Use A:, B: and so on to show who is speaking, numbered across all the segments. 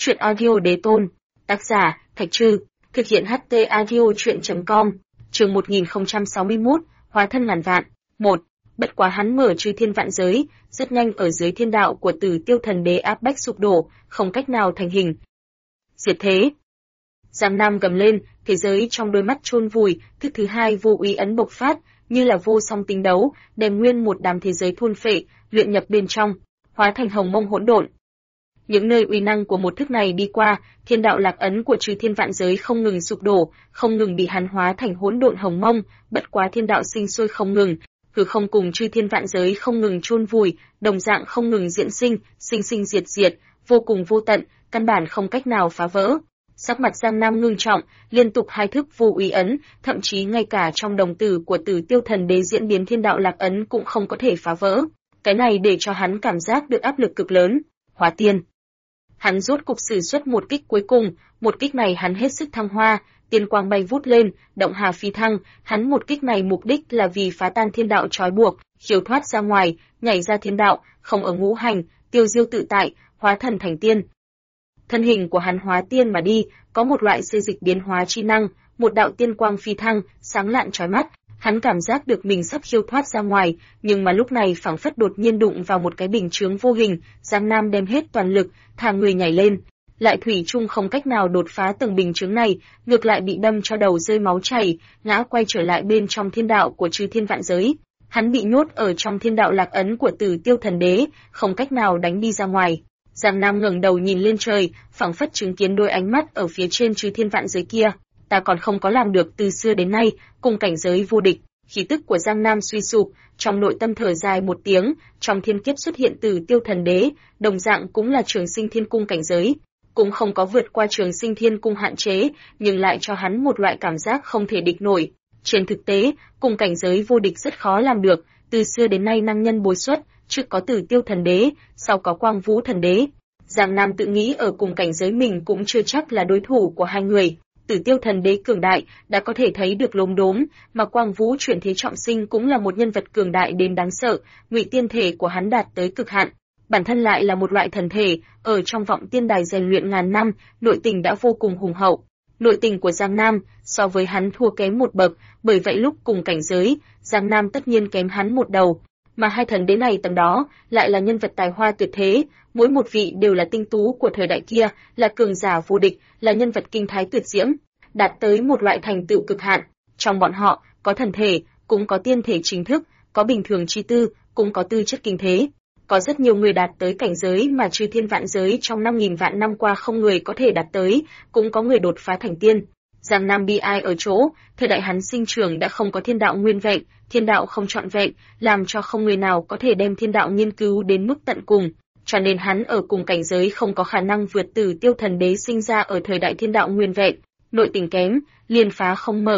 A: Truyện audio đế tôn. Tác giả, Thạch Trư. Thực hiện HT audio truyện.com. Chương 1061, hóa thân ngàn vạn. 1. Bất quá hắn mở chư thiên vạn giới, rất nhanh ở dưới thiên đạo của Tử Tiêu Thần Đế áp bách sụp đổ, không cách nào thành hình. Diệt thế. Giang Nam gầm lên, thế giới trong đôi mắt chôn vùi, thức thứ hai vô úy ấn bộc phát, như là vô song tinh đấu, đem nguyên một đám thế giới thôn phệ, luyện nhập bên trong, hóa thành hồng mông hỗn độn. Những nơi uy năng của một thức này đi qua, thiên đạo lạc ấn của chư thiên vạn giới không ngừng sụp đổ, không ngừng bị hắn hóa thành hỗn độn hồng mông, bất quá thiên đạo sinh sôi không ngừng, hư không cùng chư thiên vạn giới không ngừng chôn vùi, đồng dạng không ngừng diễn sinh, sinh sinh diệt diệt, vô cùng vô tận, căn bản không cách nào phá vỡ. Sắc mặt Giang Nam ngưng trọng, liên tục hai thức vô úy ấn, thậm chí ngay cả trong đồng tử của Tử Tiêu Thần Đế diễn biến thiên đạo lạc ấn cũng không có thể phá vỡ. Cái này để cho hắn cảm giác được áp lực cực lớn. Hóa tiên. Hắn rốt cục sử xuất một kích cuối cùng, một kích này hắn hết sức thăng hoa, tiên quang bay vút lên, động hà phi thăng, hắn một kích này mục đích là vì phá tan thiên đạo trói buộc, khiêu thoát ra ngoài, nhảy ra thiên đạo, không ở ngũ hành, tiêu diêu tự tại, hóa thần thành tiên. Thân hình của hắn hóa tiên mà đi, có một loại xê dịch biến hóa chi năng, một đạo tiên quang phi thăng, sáng lạn chói mắt, hắn cảm giác được mình sắp khiêu thoát ra ngoài, nhưng mà lúc này phảng phất đột nhiên đụng vào một cái bình chướng vô hình, Giang Nam đem hết toàn lực, thả người nhảy lên, lại thủy chung không cách nào đột phá tầng bình chướng này, ngược lại bị đâm cho đầu rơi máu chảy, ngã quay trở lại bên trong thiên đạo của chư thiên vạn giới. Hắn bị nhốt ở trong thiên đạo lạc ấn của Tử Tiêu Thần Đế, không cách nào đánh đi ra ngoài. Giang Nam ngẩng đầu nhìn lên trời, phảng phất chứng kiến đôi ánh mắt ở phía trên chư thiên vạn giới kia. Ta còn không có làm được từ xưa đến nay, cùng cảnh giới vô địch. Khí tức của Giang Nam suy sụp, trong nội tâm thở dài một tiếng, trong thiên kiếp xuất hiện Tử Tiêu Thần Đế, đồng dạng cũng là Trường Sinh Thiên Cung cảnh giới, cũng không có vượt qua Trường Sinh Thiên Cung hạn chế, nhưng lại cho hắn một loại cảm giác không thể địch nổi. Trên thực tế, cùng cảnh giới vô địch rất khó làm được, từ xưa đến nay năng nhân bối xuất, trước có Tử Tiêu Thần Đế, sau có Quang Vũ Thần Đế. Giang Nam tự nghĩ ở cùng cảnh giới mình cũng chưa chắc là đối thủ của hai người. Tử Tiêu Thần Đế cường đại, đã có thể thấy được lốm đốm, mà Quang Vũ chuyển thế trọng sinh cũng là một nhân vật cường đại đến đáng sợ, ngụy tiên thể của hắn đạt tới cực hạn. Bản thân lại là một loại thần thể, ở trong vọng tiên đài rèn luyện ngàn năm, nội tình đã vô cùng hùng hậu. Nội tình của Giang Nam so với hắn thua kém một bậc, bởi vậy lúc cùng cảnh giới, Giang Nam tất nhiên kém hắn một đầu. Mà hai thần đế này tầm đó lại là nhân vật tài hoa tuyệt thế, mỗi một vị đều là tinh tú của thời đại kia, là cường giả vô địch, là nhân vật kinh thái tuyệt diễm, đạt tới một loại thành tựu cực hạn. Trong bọn họ, có thần thể, cũng có tiên thể chính thức, có bình thường chi tư, cũng có tư chất kinh thế. Có rất nhiều người đạt tới cảnh giới mà chư thiên vạn giới trong 5.000 vạn năm qua không người có thể đạt tới, cũng có người đột phá thành tiên. Giang Nam bi ai ở chỗ, thời đại hắn sinh trưởng đã không có thiên đạo nguyên vẹn, thiên đạo không trọn vẹn, làm cho không người nào có thể đem thiên đạo nghiên cứu đến mức tận cùng, cho nên hắn ở cùng cảnh giới không có khả năng vượt Tử Tiêu Thần Đế sinh ra ở thời đại thiên đạo nguyên vẹn, nội tình kém, liền phá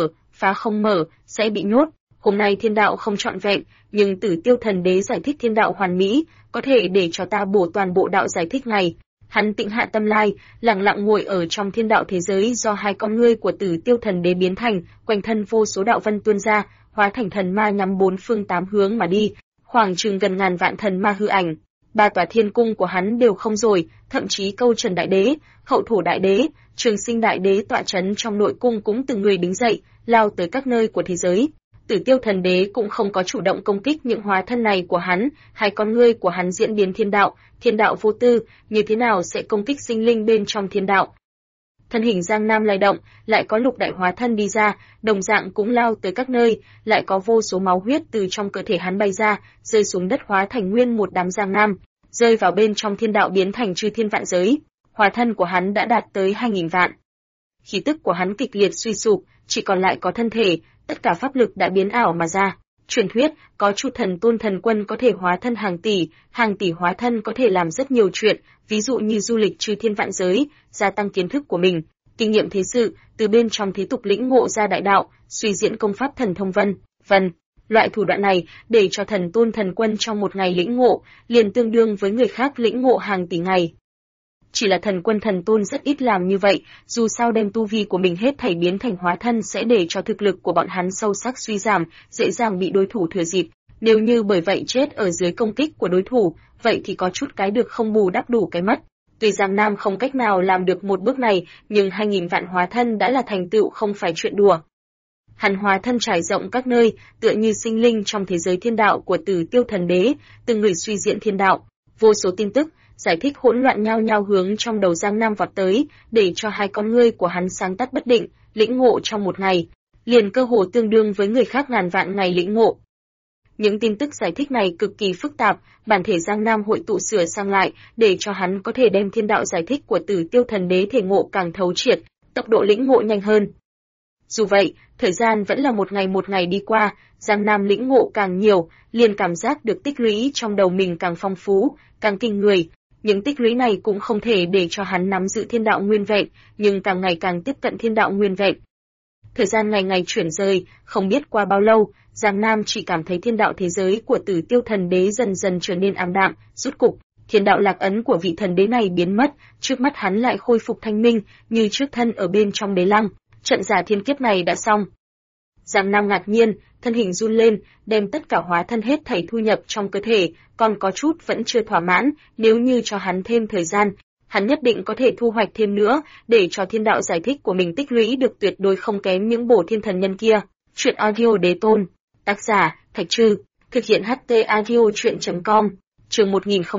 A: không mở, sẽ bị nhốt. Hôm nay thiên đạo không trọn vẹn, nhưng Tử Tiêu Thần Đế giải thích thiên đạo hoàn mỹ, có thể để cho ta bổ toàn bộ đạo giải thích này. Hắn tĩnh hạ tâm lai, lặng lặng ngồi ở trong thiên đạo thế giới do hai con ngươi của Tử Tiêu Thần Đế biến thành, quanh thân vô số đạo vân tuôn ra, hóa thành thần ma nhắm bốn phương tám hướng mà đi, khoảng chừng gần ngàn vạn thần ma hư ảnh. Ba tòa thiên cung của hắn đều không rồi, thậm chí Câu Trần Đại Đế, Hậu Thổ Đại Đế, Trường Sinh Đại Đế tọa trấn trong nội cung cũng từng người đứng dậy, lao tới các nơi của thế giới. Tử Tiêu Thần Đế cũng không có chủ động công kích những hóa thân này của hắn, hai con ngươi của hắn diễn biến thiên đạo vô tư, như thế nào sẽ công kích sinh linh bên trong thiên đạo. Thân hình Giang Nam lay động, lại có lục đại hóa thân đi ra, đồng dạng cũng lao tới các nơi, lại có vô số máu huyết từ trong cơ thể hắn bay ra, rơi xuống đất hóa thành nguyên một đám Giang Nam, rơi vào bên trong thiên đạo biến thành chư thiên vạn giới. Hóa thân của hắn đã đạt tới 2.000 vạn. Khí tức của hắn kịch liệt suy sụp, chỉ còn lại có thân thể, tất cả pháp lực đã biến ảo mà ra. Truyền thuyết, có Chu Thần Tôn Thần Quân có thể hóa thân hàng tỷ hóa thân có thể làm rất nhiều chuyện, ví dụ như du lịch chư thiên vạn giới, gia tăng kiến thức của mình, kinh nghiệm thế sự, từ bên trong thế tục lĩnh ngộ ra đại đạo, suy diễn công pháp thần thông vân. Loại thủ đoạn này, để cho Thần Tôn Thần Quân trong một ngày lĩnh ngộ, liền tương đương với người khác lĩnh ngộ hàng tỷ ngày. Chỉ là Thần Quân Thần Tôn rất ít làm như vậy, dù sao đem tu vi của mình hết thảy biến thành hóa thân sẽ để cho thực lực của bọn hắn sâu sắc suy giảm, dễ dàng bị đối thủ thừa dịp. Nếu như bởi vậy chết ở dưới công kích của đối thủ, vậy thì có chút cái được không bù đắp đủ cái mất. Tuy Giang Nam không cách nào làm được một bước này, nhưng 2000 vạn hóa thân đã là thành tựu không phải chuyện đùa. Hắn hóa thân trải rộng các nơi, tựa như sinh linh trong thế giới thiên đạo của Tử Tiêu Thần Đế, từng người suy diễn thiên đạo, vô số tin tức, giải thích hỗn loạn nhau nhau hướng trong đầu Giang Nam vọt tới, để cho hai con ngươi của hắn sáng tắt bất định, lĩnh ngộ trong một ngày, liền cơ hồ tương đương với người khác ngàn vạn ngày lĩnh ngộ. Những tin tức giải thích này cực kỳ phức tạp, bản thể Giang Nam hội tụ sửa sang lại, để cho hắn có thể đem thiên đạo giải thích của Tử Tiêu Thần Đế thể ngộ càng thấu triệt, tốc độ lĩnh ngộ nhanh hơn. Dù vậy, thời gian vẫn là một ngày đi qua, Giang Nam lĩnh ngộ càng nhiều, liền cảm giác được tích lũy trong đầu mình càng phong phú, càng kinh người. Những tích lũy này cũng không thể để cho hắn nắm giữ thiên đạo nguyên vẹn, nhưng càng ngày càng tiếp cận thiên đạo nguyên vẹn. Thời gian ngày ngày chuyển rời, không biết qua bao lâu, Giang Nam chỉ cảm thấy thiên đạo thế giới của Tử Tiêu Thần Đế dần dần trở nên ảm đạm, rút cục, thiên đạo lạc ấn của vị thần đế này biến mất, trước mắt hắn lại khôi phục thanh minh, như trước thân ở bên trong đế lăng. Trận giả thiên kiếp này đã xong. Giang Nam ngạc nhiên, thân hình run lên, đem tất cả hóa thân hết thảy thu nhập trong cơ thể, còn có chút vẫn chưa thỏa mãn, nếu như cho hắn thêm thời gian, hắn nhất định có thể thu hoạch thêm nữa, để cho thiên đạo giải thích của mình tích lũy được tuyệt đối không kém những bổ thiên thần nhân kia. Truyện audio đế tôn, tác giả, Thạch Trư, thực hiện HT audio truyện.com, chương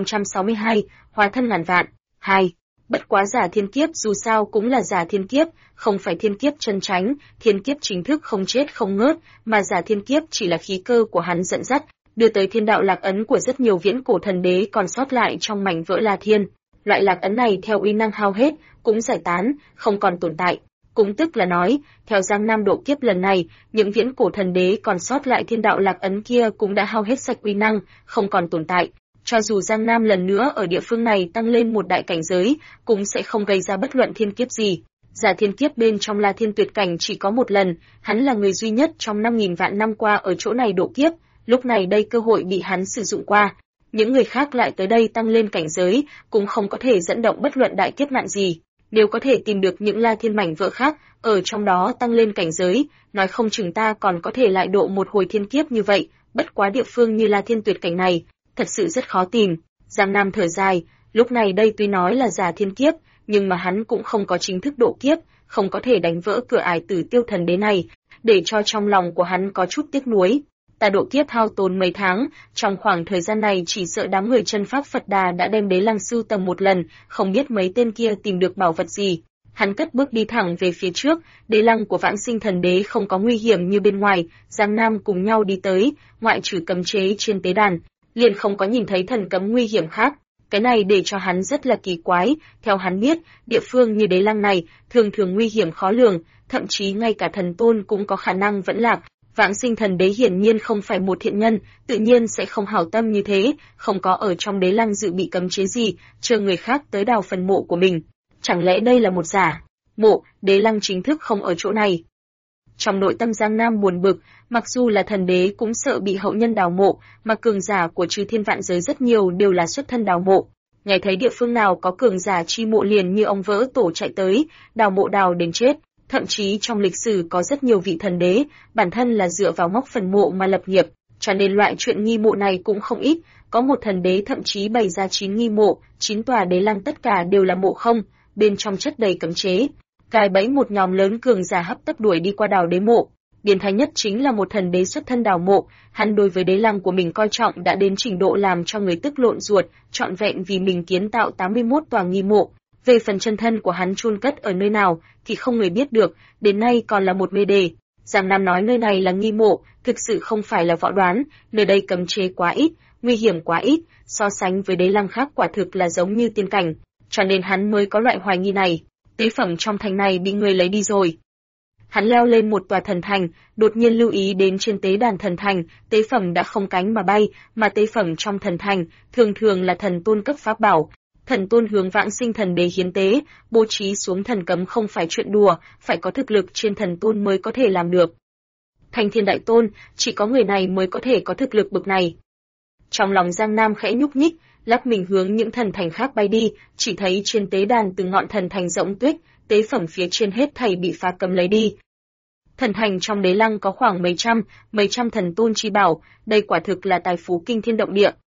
A: 1062, hóa thân ngàn vạn, 2. Bất quá giả thiên kiếp dù sao cũng là giả thiên kiếp, không phải thiên kiếp chân chánh, thiên kiếp chính thức không chết không ngớt, mà giả thiên kiếp chỉ là khí cơ của hắn dẫn dắt, đưa tới thiên đạo lạc ấn của rất nhiều viễn cổ thần đế còn sót lại trong mảnh vỡ La Thiên. Loại lạc ấn này theo uy năng hao hết, cũng giải tán, không còn tồn tại. Cũng tức là nói, theo Giang Nam độ kiếp lần này, những viễn cổ thần đế còn sót lại thiên đạo lạc ấn kia cũng đã hao hết sạch uy năng, không còn tồn tại. Cho dù Giang Nam lần nữa ở địa phương này tăng lên một đại cảnh giới, cũng sẽ không gây ra bất luận thiên kiếp gì. Giả thiên kiếp bên trong La Thiên tuyệt cảnh chỉ có một lần, hắn là người duy nhất trong 5000 vạn năm qua ở chỗ này độ kiếp, lúc này đây cơ hội bị hắn sử dụng qua. Những người khác lại tới đây tăng lên cảnh giới, cũng không có thể dẫn động bất luận đại kiếp nạn gì. Nếu có thể tìm được những La Thiên mảnh vỡ khác, ở trong đó tăng lên cảnh giới, nói không chừng ta còn có thể lại độ một hồi thiên kiếp như vậy, bất quá địa phương như La Thiên tuyệt cảnh này, thật sự rất khó tìm. Giang Nam thở dài, lúc này đây tuy nói là giả thiên kiếp, nhưng mà hắn cũng không có chính thức độ kiếp, không có thể đánh vỡ cửa ải Tử Tiêu Thần Đế này, để cho trong lòng của hắn có chút tiếc nuối. Ta độ kiếp hao tốn mấy tháng, trong khoảng thời gian này chỉ sợ đám người chân pháp Phật Đà đã đem đế lăng sưu tầm một lần, không biết mấy tên kia tìm được bảo vật gì. Hắn cất bước đi thẳng về phía trước, đế lăng của Vãng Sinh Thần Đế không có nguy hiểm như bên ngoài, Giang Nam cùng nhau đi tới, ngoại trừ cấm chế trên tế đàn, liền không có nhìn thấy thần cấm nguy hiểm khác. Cái này để cho hắn rất là kỳ quái, theo hắn biết, địa phương như đế lăng này thường thường nguy hiểm khó lường, thậm chí ngay cả thần tôn cũng có khả năng vẫn lạc. Vãng Sinh Thần Đế hiển nhiên không phải một thiện nhân, tự nhiên sẽ không hảo tâm như thế, không có ở trong đế lăng dự bị cấm chế gì, chờ người khác tới đào phần mộ của mình. Chẳng lẽ đây là một giả mộ, đế lăng chính thức không ở chỗ này? Trong nội tâm Giang Nam buồn bực, mặc dù là thần đế cũng sợ bị hậu nhân đào mộ, mà cường giả của chư thiên vạn giới rất nhiều đều là xuất thân đào mộ. Nghe thấy địa phương nào có cường giả chi mộ liền như ông vỡ tổ chạy tới, đào mộ đào đến chết. Thậm chí trong lịch sử có rất nhiều vị thần đế, bản thân là dựa vào móc phần mộ mà lập nghiệp, cho nên loại chuyện nghi mộ này cũng không ít. Có một thần đế thậm chí bày ra 9 nghi mộ, 9 tòa đế lăng tất cả đều là mộ không, bên trong chất đầy cấm chế. Cài bẫy một nhóm lớn cường giả hấp tấp đuổi đi qua đào đế mộ. Điển thái nhất chính là một thần đế xuất thân đào mộ, hắn đối với đế lăng của mình coi trọng đã đến trình độ làm cho người tức lộn ruột, trọn vẹn vì mình kiến tạo 81 tòa nghi mộ. Về phần chân thân của hắn chôn cất ở nơi nào thì không người biết được, đến nay còn là một mê đề. Giang Nam nói nơi này là nghi mộ, thực sự không phải là võ đoán, nơi đây cấm chế quá ít, nguy hiểm quá ít, so sánh với đế lăng khác quả thực là giống như tiên cảnh, cho nên hắn mới có loại hoài nghi này. Tế phẩm trong thành này bị người lấy đi rồi. Hắn leo lên một tòa thần thành, đột nhiên lưu ý đến trên tế đàn thần thành, tế phẩm đã không cánh mà bay, mà tế phẩm trong thần thành thường thường là thần tôn cấp pháp bảo. Thần tôn hướng Vãng Sinh Thần Đế hiến tế, bố trí xuống thần cấm không phải chuyện đùa, phải có thực lực trên thần tôn mới có thể làm được. Thanh Thiên Đại Tôn, chỉ có người này mới có thể có thực lực bực này. Trong lòng Giang Nam khẽ nhúc nhích, lắc mình hướng những thần thành khác bay đi, chỉ thấy trên tế đàn từng ngọn thần thành rỗng tuếch, tế phẩm phía trên hết thảy bị phá cấm lấy đi. Thần thành trong đế lăng có khoảng mấy trăm thần tôn chi bảo, đây quả thực là tài phú kinh thiên động địa.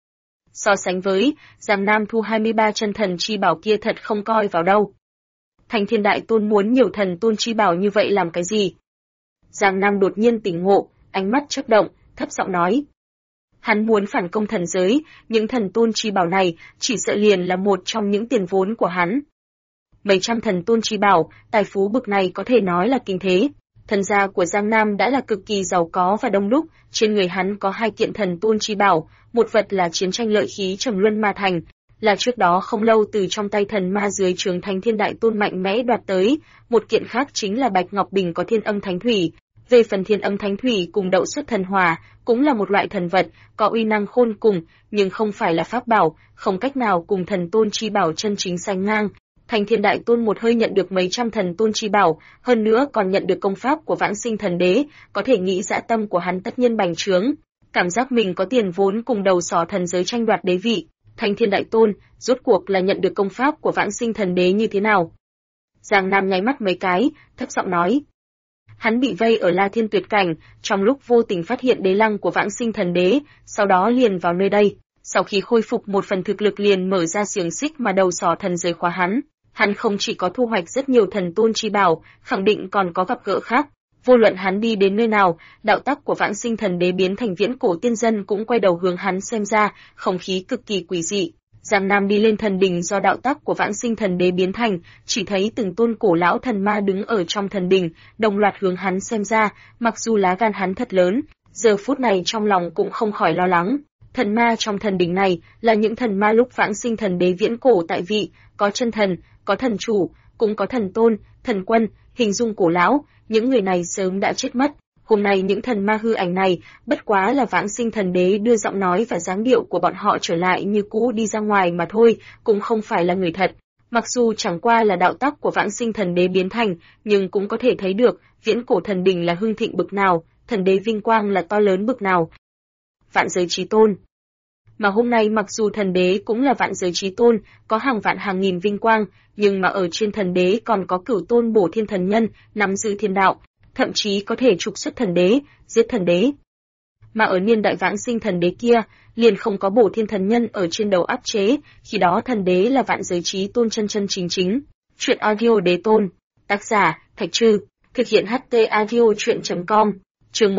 A: So sánh với, Giang Nam thu 23 chân thần chi bảo kia thật không coi vào đâu. Thanh Thiên Đại Tôn muốn nhiều thần tôn chi bảo như vậy làm cái gì? Giang Nam đột nhiên tỉnh ngộ, ánh mắt chớp động, thấp giọng nói. Hắn muốn phản công thần giới, những thần tôn chi bảo này chỉ sợ liền là một trong những tiền vốn của hắn. Mấy trăm thần tôn chi bảo, tài phú bực này có thể nói là kinh thế. Thần gia của Giang Nam đã là cực kỳ giàu có và đông đúc, trên người hắn có 2 kiện thần tôn chi bảo, một vật là chiến tranh lợi khí Trầm Luân Ma Thành, là trước đó không lâu từ trong tay thần ma dưới trướng Thánh Thiên Đại Tôn mạnh mẽ đoạt tới, một kiện khác chính là Bạch Ngọc Bình có Thiên Âm Thánh Thủy. Về phần Thiên Âm Thánh Thủy cùng Đậu Xuất Thần Hỏa, cũng là một loại thần vật, có uy năng khôn cùng, nhưng không phải là pháp bảo, không cách nào cùng thần tôn chi bảo chân chính sánh ngang. Thanh Thiên Đại Tôn một hơi nhận được mấy trăm thần tôn chi bảo, hơn nữa còn nhận được công pháp của Vãng Sinh Thần Đế, có thể nghĩ dã tâm của hắn tất nhiên bành trướng. Cảm giác mình có tiền vốn cùng đầu sỏ thần giới tranh đoạt đế vị. Thanh Thiên Đại Tôn, rốt cuộc là nhận được công pháp của Vãng Sinh Thần Đế như thế nào? Giang Nam nháy mắt mấy cái, thấp giọng nói. Hắn bị vây ở La Thiên Tuyệt Cảnh, trong lúc vô tình phát hiện đế lăng của Vãng Sinh Thần Đế, sau đó liền vào nơi đây. Sau khi khôi phục một phần thực lực liền mở ra xiềng xích mà đầu sỏ thần giới khóa hắn. Hắn không chỉ có thu hoạch rất nhiều thần tôn chi bảo, khẳng định còn có gặp gỡ khác. Vô luận hắn đi đến nơi nào, đạo tắc của Vãng Sinh Thần Đế biến thành viễn cổ tiên dân cũng quay đầu hướng hắn xem ra, không khí cực kỳ quỷ dị. Giang Nam đi lên thần đỉnh do đạo tắc của Vãng Sinh Thần Đế biến thành, chỉ thấy từng tôn cổ lão thần ma đứng ở trong thần đỉnh, đồng loạt hướng hắn xem ra, mặc dù lá gan hắn thật lớn, giờ phút này trong lòng cũng không khỏi lo lắng. Thần ma trong thần đỉnh này là những thần ma lúc Vãng Sinh Thần Đế viễn cổ tại vị, có chân thần, có thần chủ, cũng có thần tôn, thần quân, hình dung cổ lão, những người này sớm đã chết mất. Hôm nay những thần ma hư ảnh này, bất quá là Vãng Sinh Thần Đế đưa giọng nói và dáng điệu của bọn họ trở lại như cũ đi ra ngoài mà thôi, cũng không phải là người thật. Mặc dù chẳng qua là đạo tắc của Vãng Sinh Thần Đế biến thành, nhưng cũng có thể thấy được, viễn cổ thần đỉnh là hưng thịnh bực nào, thần đế vinh quang là to lớn bực nào. Vạn giới chí tôn. Mà hôm nay mặc dù thần đế cũng là vạn giới chí tôn, có hàng vạn hàng nghìn vinh quang, nhưng mà ở trên thần đế còn có cửu tôn bổ thiên thần nhân, nắm giữ thiên đạo, thậm chí có thể trục xuất thần đế, giết thần đế. Mà ở niên đại Vãng Sinh Thần Đế kia, liền không có bổ thiên thần nhân ở trên đầu áp chế, khi đó thần đế là vạn giới chí tôn chân chân chính chính. Truyện audio đế tôn, tác giả, Thạch Trư, thực hiện HT audio truyện.com, chương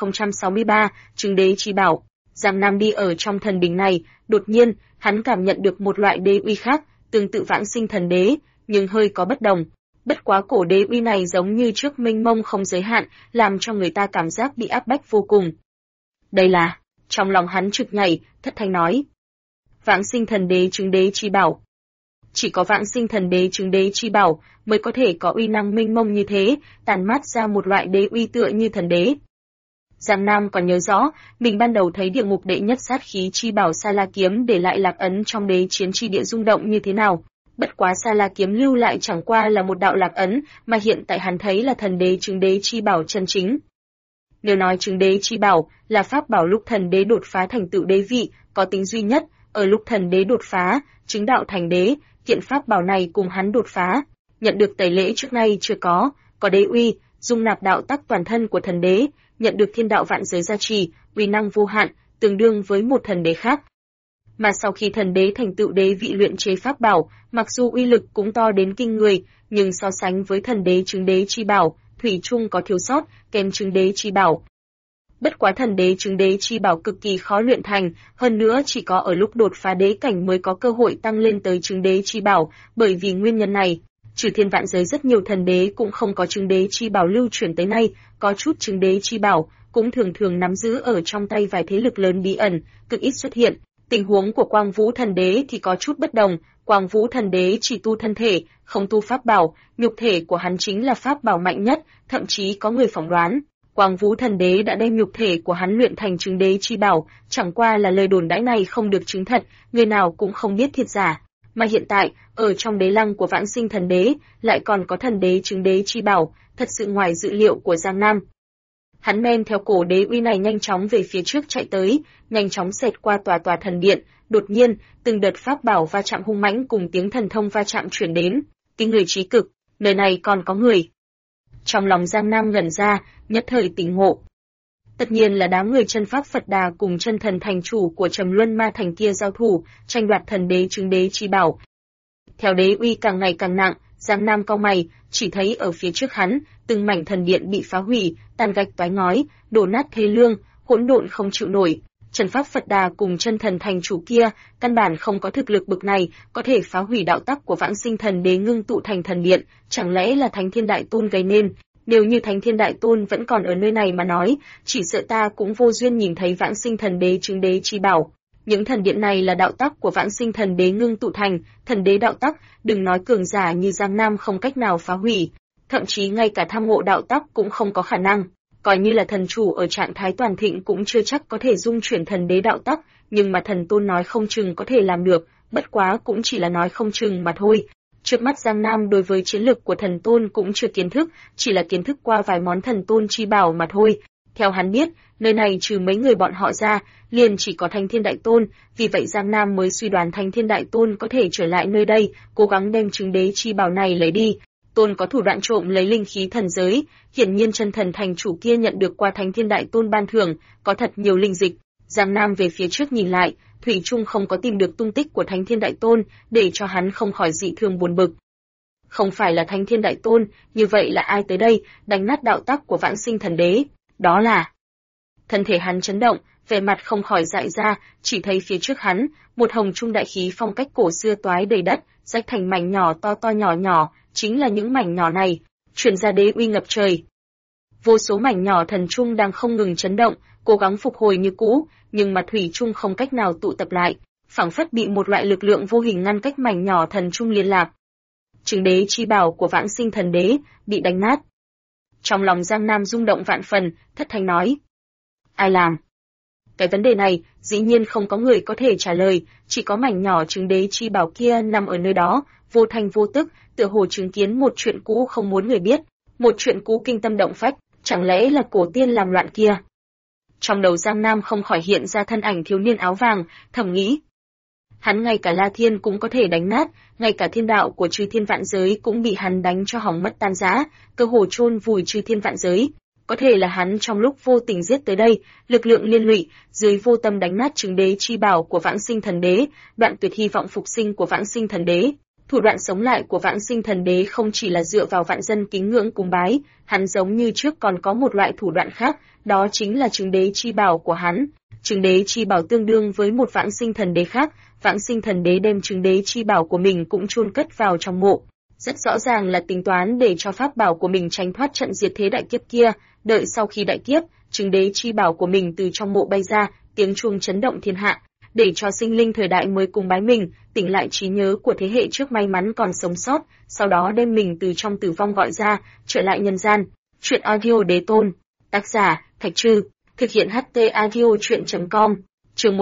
A: 1063, Trừng Đế Chi Bảo. Giang Nam đi ở trong thần đỉnh này, đột nhiên, hắn cảm nhận được một loại đế uy khác, tương tự Vãng Sinh Thần Đế, nhưng hơi có bất đồng. Bất quá cổ đế uy này giống như trước mênh mông không giới hạn, làm cho người ta cảm giác bị áp bách vô cùng. Đây là, trong lòng hắn trực nhảy, thất thanh nói. Vãng Sinh Thần Đế Trừng Đế Chi Bảo. Chỉ có Vãng Sinh Thần Đế Trừng Đế Chi Bảo mới có thể có uy năng mênh mông như thế, tàn mát ra một loại đế uy tựa như thần đế. Giang Nam còn nhớ rõ, mình ban đầu thấy địa ngục đệ nhất sát khí chi bảo Sa La kiếm để lại lạc ấn trong đế chiến chi địa rung động như thế nào. Bất quá Sa La kiếm lưu lại chẳng qua là một đạo lạc ấn, mà hiện tại hắn thấy là thần đế Trừng Đế Chi Bảo chân chính. Nếu nói Trừng Đế Chi Bảo là pháp bảo lúc thần đế đột phá thành tựu đế vị, có tính duy nhất, ở lúc thần đế đột phá, chứng đạo thành đế, kiện pháp bảo này cùng hắn đột phá, nhận được tẩy lễ trước nay chưa có đế uy, dung nạp đạo tắc toàn thân của thần đế, nhận được thiên đạo vạn giới gia trì, uy năng vô hạn, tương đương với một thần đế khác. Mà sau khi thần đế thành tựu đế vị luyện chế pháp bảo, mặc dù uy lực cũng to đến kinh người, nhưng so sánh với thần đế Trừng Đế Chi Bảo, thủy chung có thiếu sót, kém Trừng Đế Chi Bảo. Bất quá thần đế Trừng Đế Chi Bảo cực kỳ khó luyện thành, hơn nữa chỉ có ở lúc đột phá đế cảnh mới có cơ hội tăng lên tới Trừng Đế Chi Bảo, bởi vì nguyên nhân này, trừ thiên vạn giới rất nhiều thần đế cũng không có Trừng Đế Chi Bảo lưu truyền tới nay, có chút Trừng Đế Chi Bảo cũng thường thường nắm giữ ở trong tay vài thế lực lớn bí ẩn, cực ít xuất hiện. Tình huống của Quang Vũ Thần Đế thì có chút bất đồng, Quang Vũ Thần Đế chỉ tu thân thể, không tu pháp bảo, nhục thể của hắn chính là pháp bảo mạnh nhất, thậm chí có người phỏng đoán, Quang Vũ Thần Đế đã đem nhục thể của hắn luyện thành Trừng Đế Chi Bảo, chẳng qua là lời đồn đãi này không được chứng thật, người nào cũng không biết thiệt giả. Mà hiện tại, ở trong đế lăng của Vãng Sinh Thần Đế, lại còn có thần đế Trừng Đế Chi Bảo, thật sự ngoài dự liệu của Giang Nam. Hắn men theo cổ đế uy này nhanh chóng về phía trước chạy tới, nhanh chóng xẹt qua tòa thần điện, đột nhiên, từng đợt pháp bảo va chạm hung mãnh cùng tiếng thần thông va chạm truyền đến, kinh người trí cực, nơi này còn có người. Trong lòng Giang Nam ngẩn ra, nhất thời tỉnh ngộ. Tất nhiên là đám người chân pháp Phật Đà cùng chân thần thành chủ của Trầm Luân Ma Thành kia giao thủ, tranh đoạt thần đế chứng đế chi bảo. Theo đế uy càng ngày càng nặng, Giang Nam cau mày, chỉ thấy ở phía trước hắn, từng mảnh thần điện bị phá hủy, tàn gạch toái ngói, đổ nát thê lương, hỗn độn không chịu nổi. Chân pháp Phật Đà cùng chân thần thành chủ kia, căn bản không có thực lực bực này, có thể phá hủy đạo tắc của Vãng Sinh Thần Đế ngưng tụ thành thần điện, chẳng lẽ là Thánh Thiên Đại Tôn gây nên? Nếu như Thánh Thiên Đại Tôn vẫn còn ở nơi này mà nói, chỉ sợ ta cũng vô duyên nhìn thấy Vãng Sinh Thần Đế chứng đế chi bảo. Những thần điện này là đạo tắc của Vãng Sinh Thần Đế ngưng tụ thành, thần đế đạo tắc, đừng nói cường giả như Giang Nam không cách nào phá hủy, thậm chí ngay cả tham ngộ đạo tắc cũng không có khả năng. Coi như là thần chủ ở trạng thái toàn thịnh cũng chưa chắc có thể dung chuyển thần đế đạo tắc, nhưng mà thần tôn nói không chừng có thể làm được, bất quá cũng chỉ là nói không chừng mà thôi. Trước mắt Giang Nam đối với chiến lực của thần tôn cũng chưa kiến thức, chỉ là kiến thức qua vài món thần tôn chi bảo mà thôi. Theo hắn biết, nơi này trừ mấy người bọn họ ra, liền chỉ có Thánh Thiên Đại Tôn, vì vậy Giang Nam mới suy đoán Thánh Thiên Đại Tôn có thể trở lại nơi đây, cố gắng đem chứng đế chi bảo này lấy đi. Tôn có thủ đoạn trộm lấy linh khí thần giới, hiển nhiên chân thần thành chủ kia nhận được qua Thánh Thiên Đại Tôn ban thưởng, có thật nhiều linh dịch. Giang Nam về phía trước nhìn lại, thủy chung không có tìm được tung tích của Thánh Thiên Đại Tôn, để cho hắn không khỏi dị thường buồn bực. Không phải là Thánh Thiên Đại Tôn, như vậy là ai tới đây, đánh nát đạo tắc của Vãng Sinh Thần Đế? Đó là... Thân thể hắn chấn động, vẻ mặt không khỏi dại ra, chỉ thấy phía trước hắn, một hồng trung đại khí phong cách cổ xưa toái đầy đất, rách thành mảnh nhỏ to to nhỏ nhỏ, chính là những mảnh nhỏ này, truyền ra đế uy ngập trời. Vô số mảnh nhỏ thần trung đang không ngừng chấn động, cố gắng phục hồi như cũ, nhưng mà thủy trung không cách nào tụ tập lại, phảng phất bị một loại lực lượng vô hình ngăn cách mảnh nhỏ thần trung liên lạc. Chứng đế chi bảo của Vãng Sinh Thần Đế bị đánh nát. Trong lòng Giang Nam rung động vạn phần, thất thanh nói: ai làm? Cái vấn đề này, dĩ nhiên không có người có thể trả lời, chỉ có mảnh nhỏ chứng đế chi bảo kia nằm ở nơi đó, vô thanh vô tức, tựa hồ chứng kiến một chuyện cũ không muốn người biết, một chuyện cũ kinh tâm động phách, chẳng lẽ là cổ tiên làm loạn kia? Trong đầu Giang Nam không khỏi hiện ra thân ảnh thiếu niên áo vàng, thầm nghĩ. Hắn ngay cả La Thiên cũng có thể đánh nát, ngay cả thiên đạo của chư thiên vạn giới cũng bị hắn đánh cho hỏng mất tan rã, cơ hồ chôn vùi chư thiên vạn giới. Có thể là hắn trong lúc vô tình giết tới đây, lực lượng liên lụy, dưới vô tâm đánh nát chứng đế chi bảo của Vãng Sinh Thần Đế, đoạn tuyệt hy vọng phục sinh của Vãng Sinh Thần Đế. Thủ đoạn sống lại của Vãng Sinh Thần Đế không chỉ là dựa vào vạn dân kính ngưỡng cúng bái, hắn giống như trước còn có một loại thủ đoạn khác, đó chính là chứng đế chi bảo của hắn. Chứng đế chi bảo tương đương với một Vãng Sinh Thần Đế khác, Vãng Sinh Thần Đế đem chứng đế chi bảo của mình cũng chôn cất vào trong mộ. Rất rõ ràng là tính toán để cho pháp bảo của mình tránh thoát trận diệt thế đại kiếp kia, đợi sau khi đại kiếp, chứng đế chi bảo của mình từ trong mộ bay ra, tiếng chuông chấn động thiên hạ, để cho sinh linh thời đại mới cùng bái mình, tỉnh lại trí nhớ của thế hệ trước may mắn còn sống sót, sau đó đem mình từ trong tử vong gọi ra, trở lại nhân gian. Truyện audio Đế Tôn, tác giả Thạch Trư, thực hiện HT audio truyện.com, chương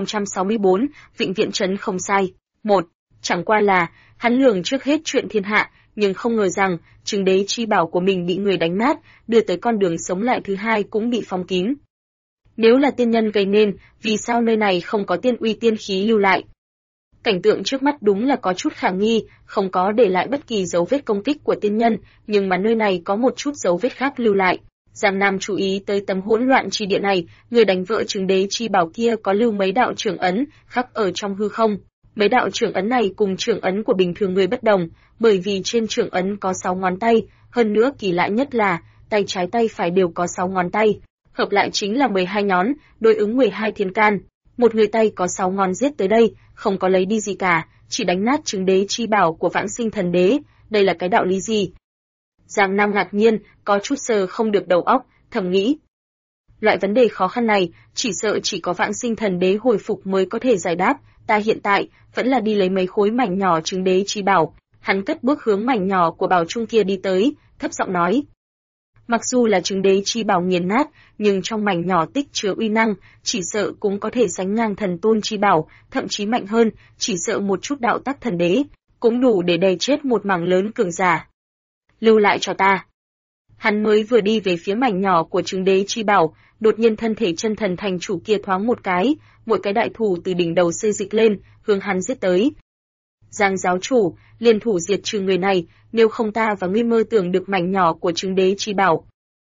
A: 1064, Vịnh Viễn Trấn không sai. 1. Chẳng qua là, hắn lường trước hết chuyện thiên hạ, nhưng không ngờ rằng, chứng đế chi bảo của mình bị người đánh nát, đưa tới con đường sống lại thứ hai cũng bị phong kín. Nếu là tiên nhân gây nên, vì sao nơi này không có tiên uy tiên khí lưu lại? Cảnh tượng trước mắt đúng là có chút khả nghi, không có để lại bất kỳ dấu vết công kích của tiên nhân, nhưng mà nơi này có một chút dấu vết khác lưu lại. Giang Nam chú ý tới tấm hỗn loạn chi địa này, người đánh vỡ chứng đế chi bảo kia có lưu mấy đạo trưởng ấn, khắc ở trong hư không. Mấy đạo trưởng ấn này cùng trưởng ấn của bình thường người bất đồng, bởi vì trên trưởng ấn có 6 ngón tay, hơn nữa kỳ lạ nhất là, tay trái tay phải đều có 6 ngón tay, hợp lại chính là 12 nhón, đối ứng 12 thiên can. Một người tay có 6 ngón giết tới đây, không có lấy đi gì cả, chỉ đánh nát chứng đế chi bảo của Vãng Sinh Thần Đế, đây là cái đạo lý gì? Giang Nam ngạc nhiên, có chút sờ không được đầu óc, thầm nghĩ. Loại vấn đề khó khăn này, chỉ sợ chỉ có Vãng Sinh Thần Đế hồi phục mới có thể giải đáp, ta hiện tại, vẫn là đi lấy mấy khối mảnh nhỏ chứng đế chi bảo. Hắn cất bước hướng mảnh nhỏ của bảo trung kia đi tới, thấp giọng nói. Mặc dù là chứng đế chi bảo nghiền nát, nhưng trong mảnh nhỏ tích chứa uy năng, chỉ sợ cũng có thể sánh ngang thần tôn chi bảo, thậm chí mạnh hơn, chỉ sợ một chút đạo tắc thần đế, cũng đủ để đè chết một mảng lớn cường giả. Lưu lại cho ta. Hắn mới vừa đi về phía mảnh nhỏ của chứng đế chi bảo, đột nhiên thân thể chân thần thành chủ kia thoáng một cái, mỗi cái đại thủ từ đỉnh đầu xây dịch lên, hướng hắn giết tới. Giang giáo chủ, liên thủ diệt trừ người này, nếu không ta và ngươi mơ tưởng được mảnh nhỏ của chứng đế chi bảo.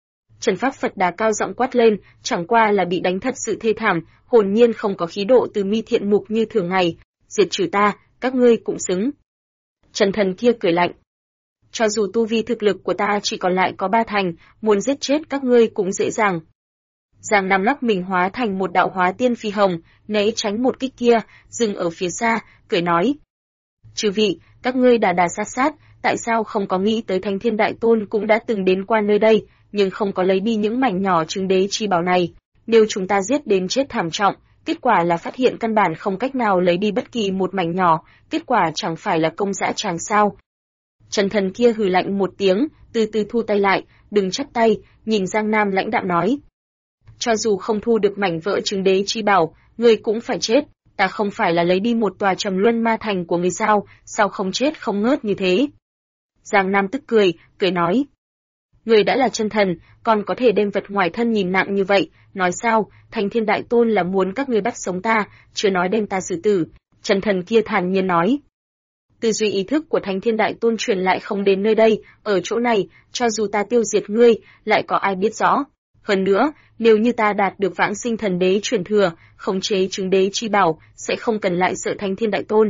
A: Trần Pháp Phật Đà cao giọng quát lên, chẳng qua là bị đánh thật sự thê thảm, hồn nhiên không có khí độ từ mi thiện mục như thường ngày. Diệt trừ ta, các ngươi cũng xứng. Trần thần kia cười lạnh. Cho dù tu vi thực lực của ta chỉ còn lại có 3 thành, muốn giết chết các ngươi cũng dễ dàng. Giang Nam lắc mình hóa thành một đạo hóa tiên phi hồng, né tránh một kích kia, dừng ở phía xa, cười nói. Chư vị, các ngươi đà đà sát sát, tại sao không có nghĩ tới Thánh Thiên Đại Tôn cũng đã từng đến qua nơi đây, nhưng không có lấy đi những mảnh nhỏ trứng đế chi bảo này. Nếu chúng ta giết đến chết thảm trọng, kết quả là phát hiện căn bản không cách nào lấy đi bất kỳ một mảnh nhỏ, kết quả chẳng phải là công dã tràng sao. Trần thần kia hừ lạnh một tiếng, từ từ thu tay lại, đừng chắp tay, nhìn Giang Nam lãnh đạm nói. Cho dù không thu được mảnh vỡ trứng đế chi bảo, ngươi cũng phải chết, ta không phải là lấy đi một tòa Trầm Luân Ma Thành của ngươi sao không chết không ngớt như thế. Giang Nam tức cười, nói. Ngươi đã là chân thần, còn có thể đem vật ngoài thân nhìn nặng như vậy, nói sao, Thánh Thiên Đại Tôn là muốn các ngươi bắt sống ta, chưa nói đem ta xử tử. Chân thần kia thản nhiên nói. Tư duy ý thức của Thánh Thiên Đại Tôn truyền lại không đến nơi đây, ở chỗ này, cho dù ta tiêu diệt ngươi, lại có ai biết rõ. Hơn nữa, nếu như ta đạt được vãng sinh thần đế truyền thừa, khống chế trứng đế chi bảo, sẽ không cần lại sợ Thánh Thiên Đại Tôn.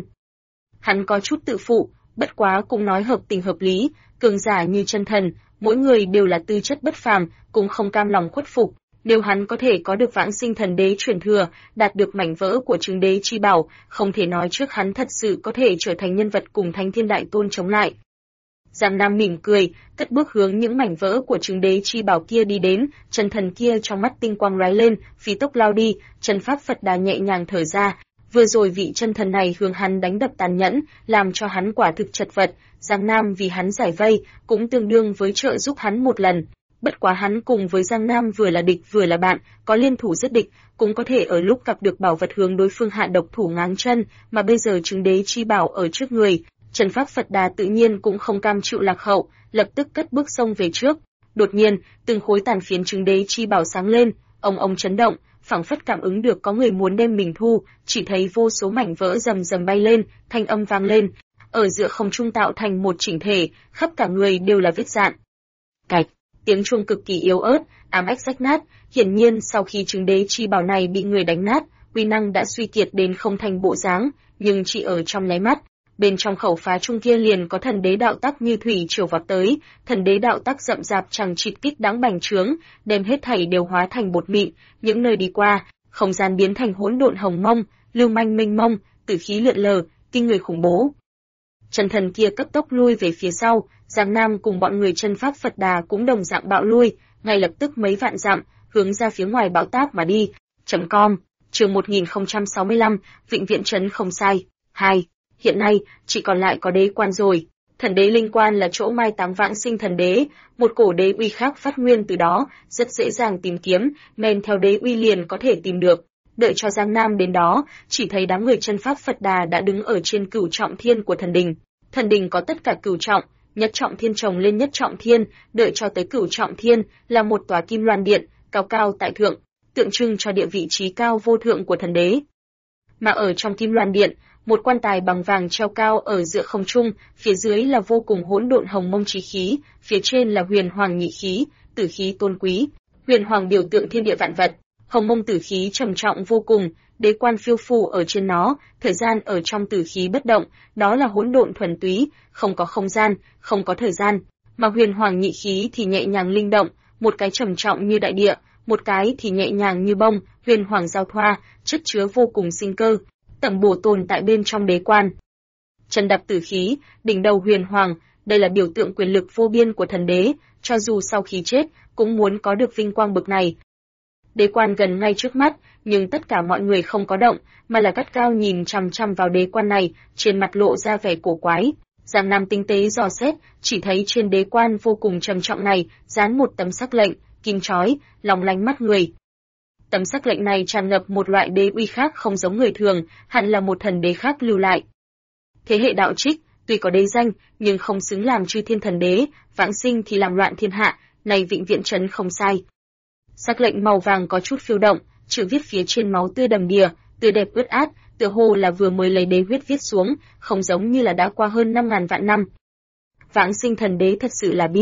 A: Hắn có chút tự phụ, bất quá cũng nói hợp tình hợp lý, cường giả như chân thần, mỗi người đều là tư chất bất phàm, cũng không cam lòng khuất phục. Nếu hắn có thể có được vãng sinh thần đế truyền thừa, đạt được mảnh vỡ của trứng đế chi bảo, không thể nói trước hắn thật sự có thể trở thành nhân vật cùng Thánh Thiên Đại Tôn chống lại. Giang Nam mỉm cười, cất bước hướng những mảnh vỡ của trứng đế chi bảo kia đi đến, chân thần kia trong mắt tinh quang lóe lên, phi tốc lao đi, Trần Pháp Phật Đà nhẹ nhàng thở ra. Vừa rồi vị chân thần này hướng hắn đánh đập tàn nhẫn, làm cho hắn quả thực chật vật, Giang Nam vì hắn giải vây, cũng tương đương với trợ giúp hắn một lần. Bất quá hắn cùng với Giang Nam vừa là địch vừa là bạn, có liên thủ giết địch, cũng có thể ở lúc gặp được bảo vật hướng đối phương hạ độc thủ ngáng chân, mà bây giờ trứng đế chi bảo ở trước người, Trần Pháp Phật Đà tự nhiên cũng không cam chịu lạc hậu, lập tức cất bước xông về trước. Đột nhiên, từng khối tàn phiến trứng đế chi bảo sáng lên, ông chấn động, phảng phất cảm ứng được có người muốn đem mình thu, chỉ thấy vô số mảnh vỡ rầm rầm bay lên, thanh âm vang lên, ở giữa không trung tạo thành một chỉnh thể, khắp cả người đều là vết dạn. Cạch, tiếng chuông cực kỳ yếu ớt, ám ách rách nát, hiển nhiên sau khi trứng đế chi bảo này bị người đánh nát, uy năng đã suy kiệt đến không thành bộ dáng, nhưng chỉ ở trong nháy mắt, bên trong khẩu phá trung kia liền có thần đế đạo tắc như thủy triều vọt tới, thần đế đạo tắc rậm rạp chẳng chịt kích đáng bành trướng, đem hết thảy đều hóa thành bột mịn, những nơi đi qua, không gian biến thành hỗn độn hồng mông, lưu manh mênh mông, tử khí lượn lờ, kinh người khủng bố. Chân thần kia cấp tốc lui về phía sau, Giang Nam cùng bọn người Chân Pháp Phật Đà cũng đồng dạng bạo lui, ngay lập tức mấy vạn dặm, hướng ra phía ngoài bão táp mà đi. .com, chương 1065, Vịnh Viễn Trấn không sai. 2. Hiện nay, chỉ còn lại có đế quan rồi. Thần đế linh quan là chỗ mai táng vãng sinh thần đế, một cổ đế uy khác phát nguyên từ đó, rất dễ dàng tìm kiếm, men theo đế uy liền có thể tìm được. Đợi cho Giang Nam đến đó, chỉ thấy đám người Chân Pháp Phật Đà đã đứng ở trên cửu trọng thiên của thần đình. Thần đình có tất cả cửu trọng, nhất trọng thiên chồng lên nhất trọng thiên, đợi cho tới cửu trọng thiên là một tòa kim loan điện, cao cao tại thượng, tượng trưng cho địa vị trí cao vô thượng của thần đế. Mà ở trong kim loan điện, một quan tài bằng vàng treo cao ở giữa không trung, phía dưới là vô cùng hỗn độn hồng mông chí khí, phía trên là huyền hoàng nhị khí, tử khí tôn quý. Huyền hoàng biểu tượng thiên địa vạn vật, hồng mông tử khí trầm trọng vô cùng, đế quan phiêu phù ở trên nó, thời gian ở trong tử khí bất động, đó là hỗn độn thuần túy, không có không gian, không có thời gian. Mà huyền hoàng nhị khí thì nhẹ nhàng linh động, một cái trầm trọng như đại địa, một cái thì nhẹ nhàng như bông, huyền hoàng giao thoa, chất chứa vô cùng sinh cơ, tẩm bổ tồn tại bên trong đế quan. Chân đạp tử khí, đỉnh đầu huyền hoàng, đây là biểu tượng quyền lực vô biên của thần đế, cho dù sau khi chết, cũng muốn có được vinh quang bực này. Đế quan gần ngay trước mắt, nhưng tất cả mọi người không có động, mà là gắt gao nhìn chằm chằm vào đế quan này, trên mặt lộ ra vẻ cổ quái. Giang Nam tinh tế dò xét, chỉ thấy trên đế quan vô cùng trầm trọng này, dán một tấm sắc lệnh, kim chói, long lánh mắt người. Tấm sắc lệnh này tràn ngập một loại đế uy khác không giống người thường, hẳn là một thần đế khác lưu lại. Thế hệ đạo trích, tuy có đế danh, nhưng không xứng làm chư thiên thần đế, vãng sinh thì làm loạn thiên hạ, này Vịnh Viễn Trấn không sai. Sắc lệnh màu vàng có chút phiêu động, chữ viết phía trên máu tươi đầm đìa, tươi đẹp ướt át, tựa hồ là vừa mới lấy đế huyết viết xuống, không giống như là đã qua hơn 5.000 vạn năm. Vãng sinh thần đế thật sự là bi,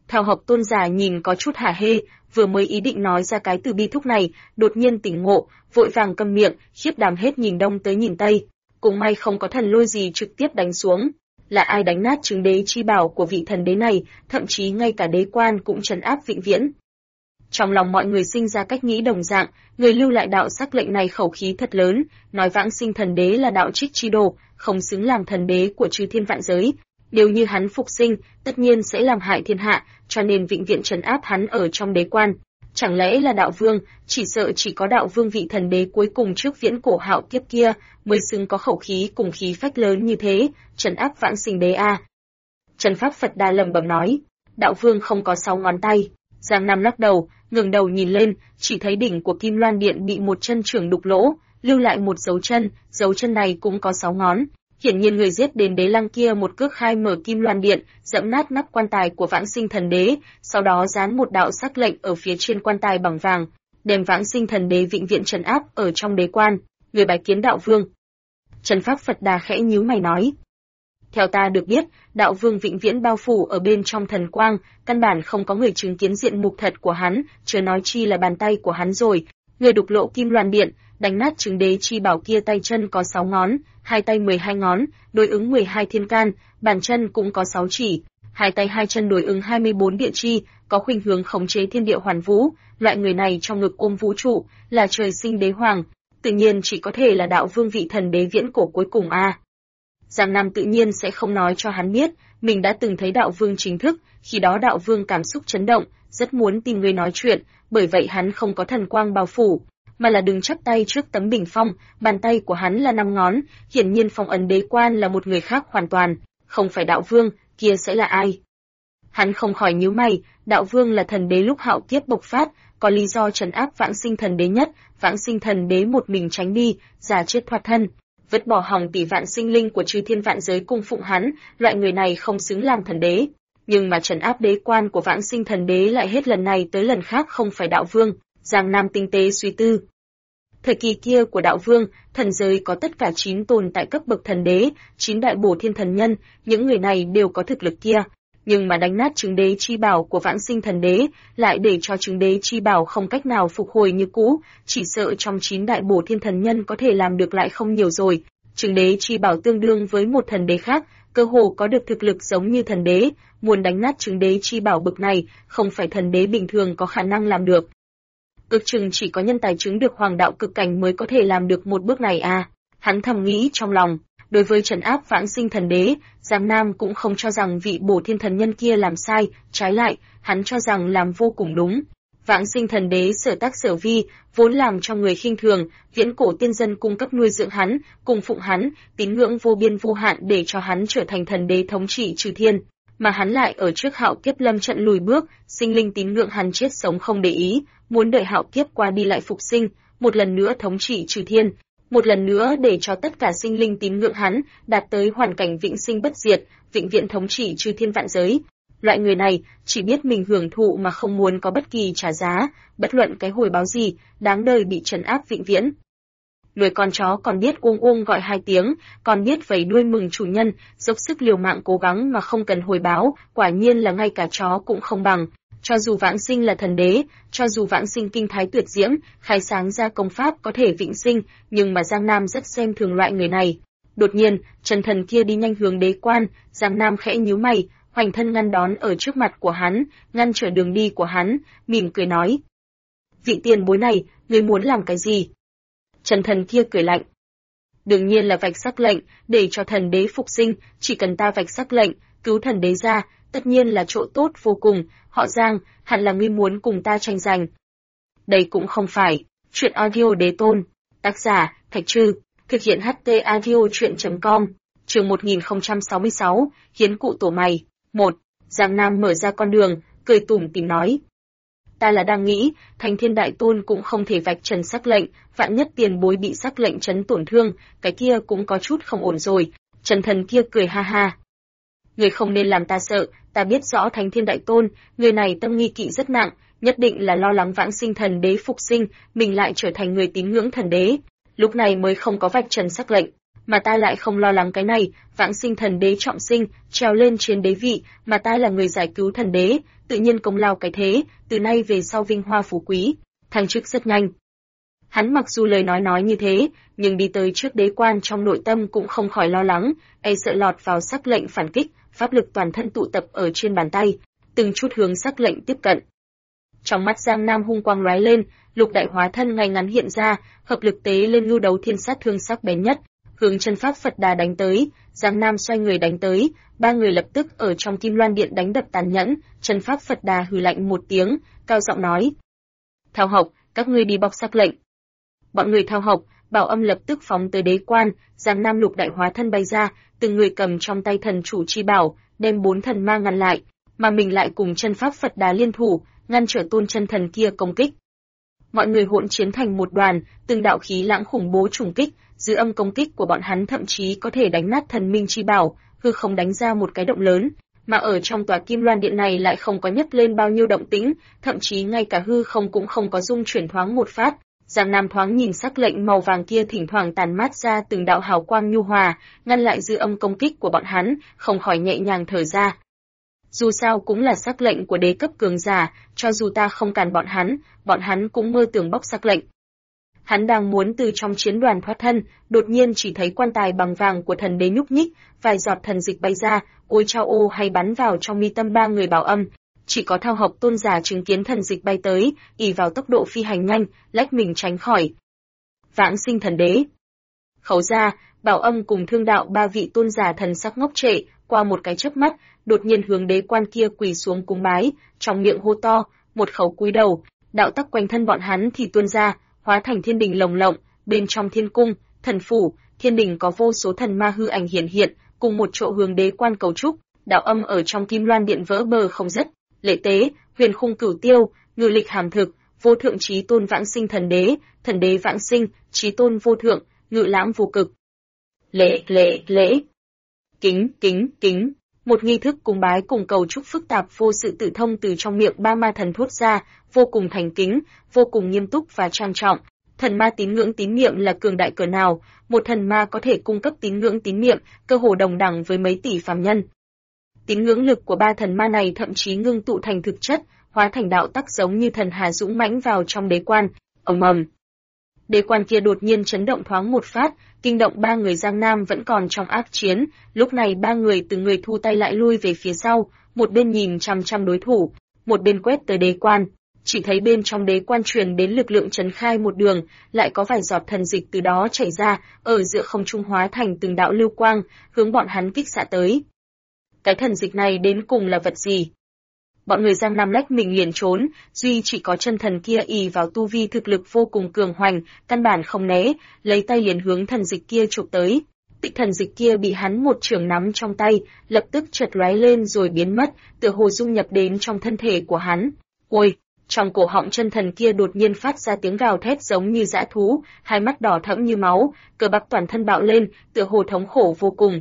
A: Theo Hợp Tôn giả nhìn có chút hả hê, vừa mới ý định nói ra cái từ bi thúc này, đột nhiên tỉnh ngộ, vội vàng câm miệng, khiếp đảm hết nhìn đông tới nhìn tây. Cũng may không có thần lôi gì trực tiếp đánh xuống. Là ai đánh nát trứng đế chi bảo của vị thần đế này, thậm chí ngay cả đế quan cũng trấn áp vĩnh viễn. Trong lòng mọi người sinh ra cách nghĩ đồng dạng, người lưu lại đạo sắc lệnh này khẩu khí thật lớn, nói vãng sinh thần đế là đạo trích chi đồ, không xứng làm thần đế của chư thiên vạn giới. Nếu như hắn phục sinh, tất nhiên sẽ làm hại thiên hạ, cho nên vĩnh viễn trấn áp hắn ở trong đế quan. Chẳng lẽ là đạo vương, chỉ sợ chỉ có đạo vương vị thần đế cuối cùng trước viễn cổ hạo kiếp kia, mới xứng có khẩu khí cùng khí phách lớn như thế, trấn áp vãng sinh đế a. Trần Pháp Phật Đà lẩm bẩm nói, đạo vương không có 6 ngón tay. Giang Nam lắc đầu, ngẩng đầu nhìn lên, chỉ thấy đỉnh của Kim Loan Điện bị một chân trưởng đục lỗ, lưu lại một dấu chân này cũng có 6 ngón. Hiển nhiên người giết đến đế lăng kia một cước khai mở Kim Loan Điện, dẫm nát nắp quan tài của vãng sinh thần đế, sau đó dán một đạo sắc lệnh ở phía trên quan tài bằng vàng, đem vãng sinh thần đế vĩnh viễn trấn áp ở trong đế quan. Người bái kiến đạo vương. Trần Pháp Phật Đà khẽ nhíu mày nói. Theo ta được biết, đạo vương vĩnh viễn bao phủ ở bên trong thần quang, căn bản không có người chứng kiến diện mục thật của hắn, chớ nói chi là bàn tay của hắn rồi. Người đục lỗ Kim Loan Điện, đánh nát trứng đế chi bảo kia tay chân có 6 ngón, hai tay 12 ngón, đối ứng 12 thiên can, bàn chân cũng có 6 chỉ, hai tay hai chân đối ứng 24 địa chi, có khuynh hướng khống chế thiên địa hoàn vũ, loại người này trong ngực ôm vũ trụ, là trời sinh đế hoàng, tự nhiên chỉ có thể là đạo vương vị thần đế viễn cổ cuối cùng a. Giang Nam tự nhiên sẽ không nói cho hắn biết, mình đã từng thấy đạo vương chính thức, khi đó đạo vương cảm xúc chấn động, rất muốn tìm người nói chuyện, bởi vậy hắn không có thần quang bao phủ, mà là đứng chắp tay trước tấm bình phong, bàn tay của hắn là 5 ngón, hiển nhiên phong ấn đế quan là một người khác hoàn toàn, không phải đạo vương, kia sẽ là ai? Hắn không khỏi nhíu mày, đạo vương là thần đế lúc hạo kiếp bộc phát, có lý do trấn áp vãng sinh thần đế nhất, vãng sinh thần đế một mình tránh đi, giả chết thoát thân, vứt bỏ hòng tỷ vạn sinh linh của chư thiên vạn giới cung phụng hắn, loại người này không xứng làm thần đế. Nhưng mà trấn áp đế quan của vãng sinh thần đế lại hết lần này tới lần khác không phải đạo vương. Giang Nam tinh tế suy tư. Thời kỳ kia của đạo vương, thần giới có tất cả 9 tồn tại cấp bậc thần đế, 9 đại bổ thiên thần nhân, những người này đều có thực lực kia. Nhưng mà đánh nát trứng đế chi bảo của vãng sinh thần đế, lại để cho trứng đế chi bảo không cách nào phục hồi như cũ, chỉ sợ trong 9 đại bổ thiên thần nhân có thể làm được lại không nhiều rồi. Trứng đế chi bảo tương đương với một thần đế khác, cơ hồ có được thực lực giống như thần đế, muốn đánh nát trứng đế chi bảo bực này, không phải thần đế bình thường có khả năng làm được. Cực chừng chỉ có nhân tài chứng được hoàng đạo cực cảnh mới có thể làm được một bước này à. Hắn thầm nghĩ trong lòng, đối với trấn áp vãng sinh thần đế, Giang Nam cũng không cho rằng vị bổ thiên thần nhân kia làm sai, trái lại, hắn cho rằng làm vô cùng đúng. Vãng sinh thần đế sở tác sở vi, vốn làm cho người khinh thường, viễn cổ tiên dân cung cấp nuôi dưỡng hắn, cùng phụng hắn, tín ngưỡng vô biên vô hạn để cho hắn trở thành thần đế thống trị trừ thiên. Mà hắn lại ở trước hạo kiếp lâm trận lùi bước, sinh linh tín ngưỡng hắn chết sống không để ý, muốn đợi hạo kiếp qua đi lại phục sinh, một lần nữa thống trị trừ thiên, một lần nữa để cho tất cả sinh linh tín ngưỡng hắn đạt tới hoàn cảnh vĩnh sinh bất diệt, vĩnh viễn thống trị trừ thiên vạn giới. Loại người này chỉ biết mình hưởng thụ mà không muốn có bất kỳ trả giá, bất luận cái hồi báo gì, đáng đời bị trấn áp vĩnh viễn. Nuôi con chó còn biết uông uông gọi 2 tiếng, còn biết vẫy đuôi mừng chủ nhân, dốc sức liều mạng cố gắng mà không cần hồi báo, quả nhiên là ngay cả chó cũng không bằng. Cho dù vãng sinh là thần đế, cho dù vãng sinh kinh thái tuyệt diễm, khai sáng ra công pháp có thể vĩnh sinh, nhưng mà Giang Nam rất xem thường loại người này. Đột nhiên, Trần Thần kia đi nhanh hướng đế quan, Giang Nam khẽ nhíu mày, hoành thân ngăn đón ở trước mặt của hắn, ngăn trở đường đi của hắn, mỉm cười nói: "Vị tiền bối này, ngươi muốn làm cái gì?" Trần Thần kia cười lạnh: "Đương nhiên là vạch sắc lệnh, để cho thần đế phục sinh, chỉ cần ta vạch sắc lệnh, cứu thần đế ra, tất nhiên là chỗ tốt vô cùng, họ Giang, hẳn là ngươi muốn cùng ta tranh giành." Đây cũng không phải. Chuyện audio đế tôn. Tác giả, Thạch Trư. Thực hiện HT audio chuyện.com. Chương 1066, Hiến cụ tổ mày. 1. Giang Nam mở ra con đường, cười tủm tỉm nói: "Ta là đang nghĩ, Thành Thiên Đại Tôn cũng không thể vạch trần sắc lệnh, vạn nhất tiền bối bị sắc lệnh chấn tổn thương, cái kia cũng có chút không ổn rồi." Trần Thần kia cười ha ha: "Người không nên làm ta sợ, ta biết rõ Thánh Thiên Đại Tôn, người này tâm nghi kỵ rất nặng, nhất định là lo lắng vãng sinh thần đế phục sinh, mình lại trở thành người tín ngưỡng thần đế, lúc này mới không có vạch trần sắc lệnh. mà ta lại không lo lắng cái này, Vãng Sinh thần đế trọng sinh, trèo lên trên đế vị, mà ta là người giải cứu thần đế, tự nhiên công lao cái thế, từ nay về sau vinh hoa phú quý, thăng chức rất nhanh. Hắn mặc dù lời nói như thế, nhưng đi tới trước đế quan trong nội tâm cũng không khỏi lo lắng, e sợ lọt vào sắc lệnh phản kích, pháp lực toàn thân tụ tập ở trên bàn tay, từng chút hướng sắc lệnh tiếp cận. Trong mắt Giang Nam hung quang lóe lên, lục đại hóa thân ngay ngắn hiện ra, hợp lực tế lên lưu đấu thiên sát thương sắc bén nhất, hướng chân pháp Phật Đà đánh tới. Giang Nam xoay người đánh tới, ba người lập tức ở trong Kim Loan Điện đánh đập tàn nhẫn. Chân pháp Phật Đà hừ lạnh một tiếng, cao giọng nói: "Thao Hộc, các ngươi đi bọc sắc lệnh." Bọn người Thao Hộc, Bảo Âm lập tức phóng tới đế quan. Giang Nam lục đại hóa thân bay ra, từng người cầm trong tay thần chủ chi bảo, đem 4 thần ma ngăn lại, mà mình lại cùng chân pháp Phật Đà liên thủ, ngăn trở tôn chân thần kia công kích. Mọi người hỗn chiến thành một đoàn, từng đạo khí lãng khủng bố trùng kích, dư âm công kích của bọn hắn thậm chí có thể đánh nát thần minh chi bảo, hư không đánh ra một cái động lớn, mà ở trong tòa Kim Loan Điện này lại không có nhấc lên bao nhiêu động tĩnh, thậm chí ngay cả hư không cũng không có rung chuyển thoáng một phát. Giang Nam thoáng nhìn sắc lệnh màu vàng kia thỉnh thoảng tàn mát ra từng đạo hào quang nhu hòa, ngăn lại dư âm công kích của bọn hắn, không khỏi nhẹ nhàng thở ra. Dù sao cũng là sắc lệnh của đế cấp cường giả, cho dù ta không cản bọn hắn cũng mơ tưởng bóc sắc lệnh. Hắn đang muốn từ trong chiến đoàn thoát thân, đột nhiên chỉ thấy quan tài bằng vàng của thần đế nhúc nhích, vài giọt thần dịch bay ra, ôi chao ô hay bắn vào trong mi tâm ba người Bảo Âm. Chỉ có Thao Hộc tôn giả chứng kiến thần dịch bay tới, ỷ vào tốc độ phi hành nhanh, lách mình tránh khỏi. Vãng Sinh thần đế. Khấu Gia, Bảo Âm cùng Thương Đạo ba vị tôn giả thần sắc ngốc trệ, qua một cái chớp mắt, đột nhiên hướng đế quan kia quỳ xuống cúng bái, trong miệng hô to, một khẩu cúi đầu, đạo tắc quanh thân bọn hắn thì tuôn ra, hóa thành thiên đình lồng lộng, bên trong thiên cung, thần phủ, thiên đình có vô số thần ma hư ảnh hiển hiện, cùng một chỗ hướng đế quan cầu trúc. Đạo âm ở trong Kim Loan Điện vỡ bờ không dứt. Lệ Tế, Huyền Khung Cửu Tiêu, Ngự Lịch Hàm Thực, Vô Thượng Chí Tôn Vãng Sinh thần đế Vãng Sinh, Chí Tôn Vô Thượng, Ngự Lãm Vô Cực. Lễ. Kính. Một nghi thức cúng bái cùng cầu chúc phức tạp vô sự tự thông từ trong miệng ba ma thần thốt ra, vô cùng thành kính, vô cùng nghiêm túc và trang trọng. Thần ma tín ngưỡng tín niệm là cường đại cỡ nào, một thần ma có thể cung cấp tín ngưỡng tín niệm, cơ hồ đồng đẳng với mấy tỷ phàm nhân. Tín ngưỡng lực của ba thần ma này thậm chí ngưng tụ thành thực chất, hóa thành đạo tắc giống như thần hà dũng mãnh vào trong đế quan. Ầm ầm. Đế quan kia đột nhiên chấn động thoáng một phát, kinh động ba người Giang Nam vẫn còn trong ác chiến, lúc này ba người từng người thu tay lại lui về phía sau, một bên nhìn chằm chằm đối thủ, một bên quét tới đế quan. Chỉ thấy bên trong đế quan truyền đến lực lượng trấn khai một đường, lại có vài giọt thần dịch từ đó chảy ra, ở giữa không trung hóa thành từng đạo lưu quang, hướng bọn hắn kích xạ tới. Cái thần dịch này đến cùng là vật gì? Bọn người Giang Nam lách mình liền trốn, duy chỉ có chân thần kia ỷ vào tu vi thực lực vô cùng cường hoành, căn bản không né, lấy tay liền hướng thần dịch kia chụp tới. Tịch thần dịch kia bị hắn một chưởng nắm trong tay, lập tức chợt lóe lên rồi biến mất, tựa hồ dung nhập đến trong thân thể của hắn. Ôi! Trong cổ họng chân thần kia đột nhiên phát ra tiếng gào thét giống như dã thú, hai mắt đỏ thẫm như máu, cơ bắp toàn thân bạo lên, tựa hồ thống khổ vô cùng.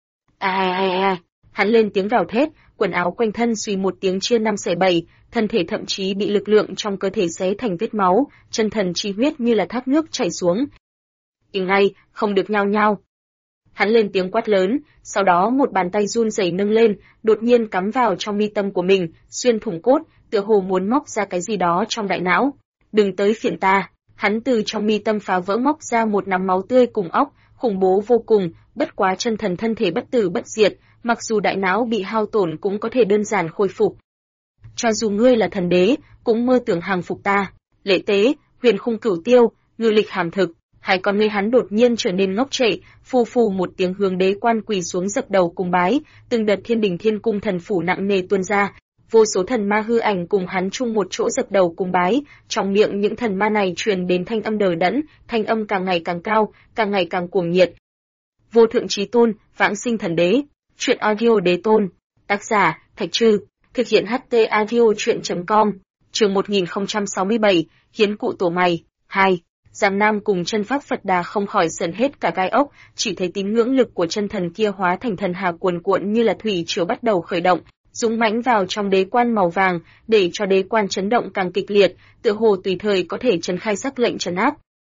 A: Hắn lên tiếng gào thét, quần áo quanh thân suy một tiếng chia 5/7, thân thể thậm chí bị lực lượng trong cơ thể xé thành vết máu, chân thần chi huyết như là thác nước chảy xuống. Im ngay, không được nhao nhao. Hắn lên tiếng quát lớn, sau đó một bàn tay run rẩy nâng lên, đột nhiên cắm vào trong mi tâm của mình, xuyên thủng cốt, tựa hồ muốn móc ra cái gì đó trong đại não. Đừng tới phiền ta. Hắn từ trong mi tâm phá vỡ móc ra một nắm máu tươi cùng óc, khủng bố vô cùng, bất quá chân thần thân thể bất tử bất diệt, mặc dù đại não bị hao tổn cũng có thể đơn giản khôi phục. Cho dù ngươi là thần đế, cũng mơ tưởng hàng phục ta. Lệ Tế, Huyền Khung Cửu Tiêu, Ngự Lịch Hàm Thực, hai con ngươi hắn đột nhiên trở nên ngốc trệ, phù một tiếng hướng đế quan quỳ xuống dập đầu cùng bái, từng đợt thiên đình thiên cung thần phủ nặng nề tuôn ra. Vô số thần ma hư ảnh cùng hắn chung một chỗ dập đầu cùng bái, trong miệng những thần ma này truyền đến thanh âm đờ đẫn, thanh âm càng ngày càng cao, càng ngày càng cuồng nhiệt. Vô Thượng Chí Tôn, Vãng Sinh thần đế, truyện audio đế tôn, tác giả Thạch Trư, thực hiện HT audio truyện.com, chương 1067, hiến cụ tổ mày, 2. Giang Nam cùng chân pháp Phật Đà không khỏi sờn hết cả gai ốc, chỉ thấy tín ngưỡng lực của chân thần kia hóa thành thần hà cuồn cuộn như là thủy triều bắt đầu khởi động, dũng mãnh vào trong đế quan màu vàng, để cho đế quan chấn động càng kịch liệt, tựa hồ tùy thời có thể trấn khai sắc lệnh trấn áp.